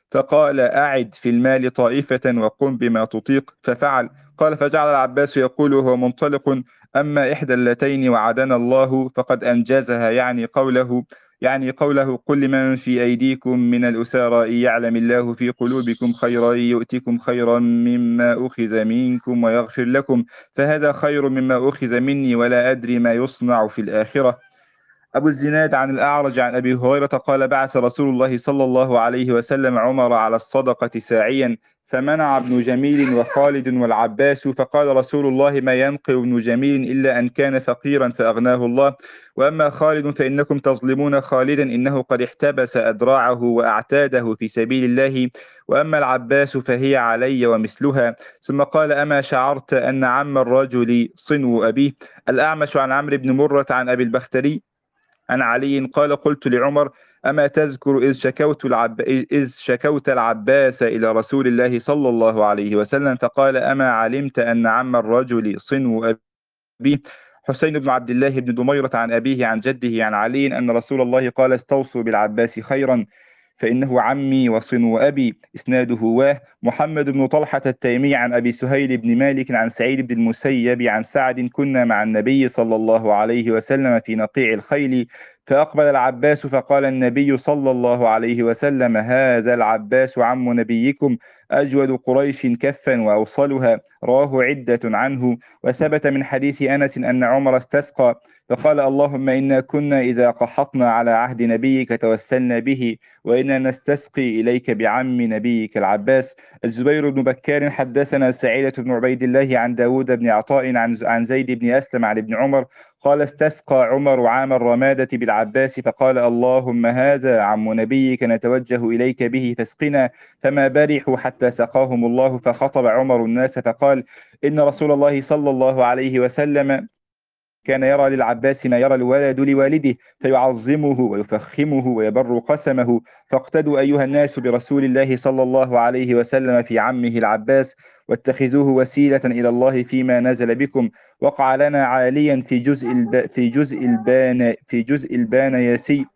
فقال أعد في المال طائفة وقم بما تطيق، ففعل. قال فجعل العباس يقول وهو منطلق أما إحدى اللتين وعدنا الله فقد أنجزها، يعني قوله يعني قوله قل لمن في أيديكم من الأسارى إن يعلم الله في قلوبكم خيرا يؤتكم خيرا مما أخذ منكم ويغفر لكم، فهذا خير مما أخذ مني ولا أدري ما يصنع في الآخرة. أبو الزناد عن الأعرج عن أبي هريرة قال بعث رسول الله صلى الله عليه وسلم عمر على الصدقة ساعيا، فمنع ابن جميل وخالد والعباس، فقال رسول الله ما ينقل ابن جميل إلا أن كان فقيرا فأغناه الله، وأما خالد فإنكم تظلمون خالدا إنه قد احتبس أدراعه وأعتاده في سبيل الله، وأما العباس فهي علي ومثلها. ثم قال أما شعرت أن عم الرجل صنو أبيه. الأعمش عن عمرو بن مرة عن أبي البختري عن علي قال قلت لعمر أما تذكر إذ شكوت, العب... إذ شكوت العباس إلى رسول الله صلى الله عليه وسلم فقال أما علمت أن عم الرجل صنو أبيه. حسين بن عبد الله بن دميرة عن أبيه عن جده عن علي أن رسول الله قال استوصوا بالعباس خيرا فإنه عمي وصنو أبي. إسناده واه. محمد بن طلحة التيمي عن أبي سهيل بن مالك عن سعيد بن المسيب عن سعد كنا مع النبي صلى الله عليه وسلم في نقيع الخيل فأقبل العباس فقال النبي صلى الله عليه وسلم هذا العباس عم نبيكم أجود قريش كفا وأوصلها. رواه عدة عنه. وثبت من حديث أنس أن عمر استسقى فقال اللهم إنا كنا إذا قحطنا على عهد نبيك توسلنا به وإنا نستسقي إليك بعم نبيك العباس. الزبير بن بكار حدثنا سعيدة بن عبيد الله عن داود بن عطاء عن عن زيد بن أسلم عن ابن عمر قال استسقى عمر عام الرمادة بالعباس فقال اللهم هذا عم نبيك نتوجه إليك به فاسقنا، فما برحوا حتى سقاهم الله. فخطب عمر الناس فقال إن رسول الله صلى الله عليه وسلم كان يرى للعباس ما يرى الولد لوالده فيعظمه ويفخمه ويبر قسمه، فاقتدوا أيها الناس برسول الله صلى الله عليه وسلم في عمه العباس واتخذوه وسيلة إلى الله فيما نزل بكم. وقع لنا عاليا في جزء الب... في جزء البان في جزء البان ياسي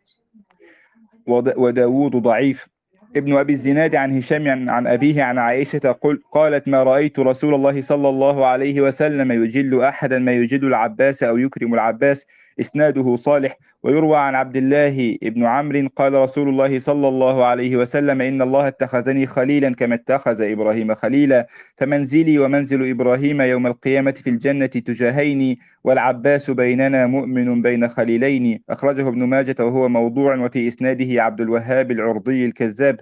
ود... وداود ضعيف. ابن أبي الزناد عن هشام عن, عن أبيه عن عائشة قل قالت ما رأيت رسول الله صلى الله عليه وسلم يجل أحدا ما يجل العباس أو يكرم العباس. إسناده صالح. ويروى عن عبد الله ابن عمرو قال رسول الله صلى الله عليه وسلم إن الله اتخذني خليلا كما اتخذ إبراهيم خليلا، فمنزلي ومنزل إبراهيم يوم القيامة في الجنة تجاهين والعباس بيننا مؤمن بين خليلين. أخرجه ابن ماجة وهو موضوع وفي إسناده عبد الوهاب العرضي الكذاب.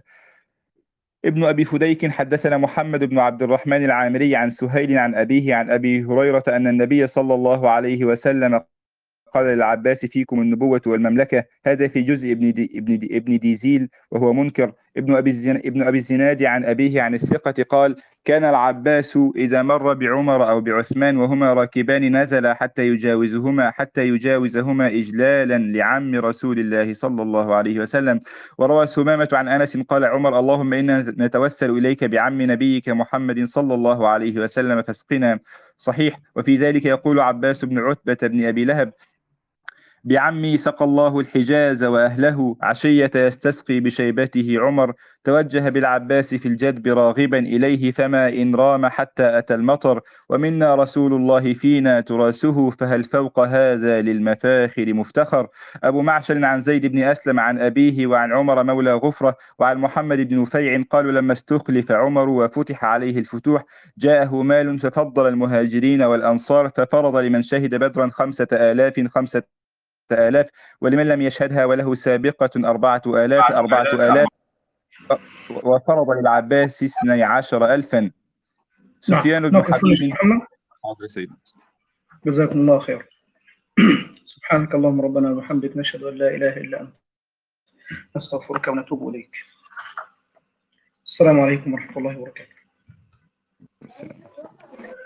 ابن أبي فديك حدثنا محمد بن عبد الرحمن العامري عن سهيل عن أبيه عن أبي هريرة أن النبي صلى الله عليه وسلم قال للعباس فيكم النبوة والمملكة. هذا في جزء ابن دي ابن دي ابن ديزيل وهو منكر. ابن أبي الزن ابن أبي الزناد عن أبيه عن الثقة قال كان العباس إذا مر بعمر أو بعثمان وهما راكبان نزل حتى يجاوزهما حتى يجاوزهما إجلالا لعم رسول الله صلى الله عليه وسلم. وروى ثمامة عن أنس قال عمر اللهم إنا نتوسل إليك بعم نبيك محمد صلى الله عليه وسلم فاسقنا. صحيح. وفي ذلك يقول عباس بن عتبة بن أبي لهب بعمي سقى الله الحجاز وأهله عشية يستسقي بشيبته عمر توجه بالعباس في الجدب راغبا إليه فما إن رام حتى أتى المطر ومنا رسول الله فينا تراثه فهل فوق هذا للمفاخر مفتخر. أبو معشر عن زيد بن أسلم عن أبيه وعن عمر مولى غفرة وعن محمد بن نفيع قالوا لما استخلف عمر وفتح عليه الفتوح جاءه مال ففضل المهاجرين والأنصار ففرض لمن شهد بدرا خمسة آلاف خمسة آلاف ولمن لم يشهدها وله سابقة أربعة آلاف أربعة آلاف وفرض للعباس اثني عشر ألفا. سفيان بن حبيب. حاضر سيدنا. جزاكم الله خير. سبحانك اللهم ربنا وبحمدك نشهد أن لا إله إلا أنت نستغفرك ونتوب إليك. السلام عليكم ورحمة الله وبركاته. السلام.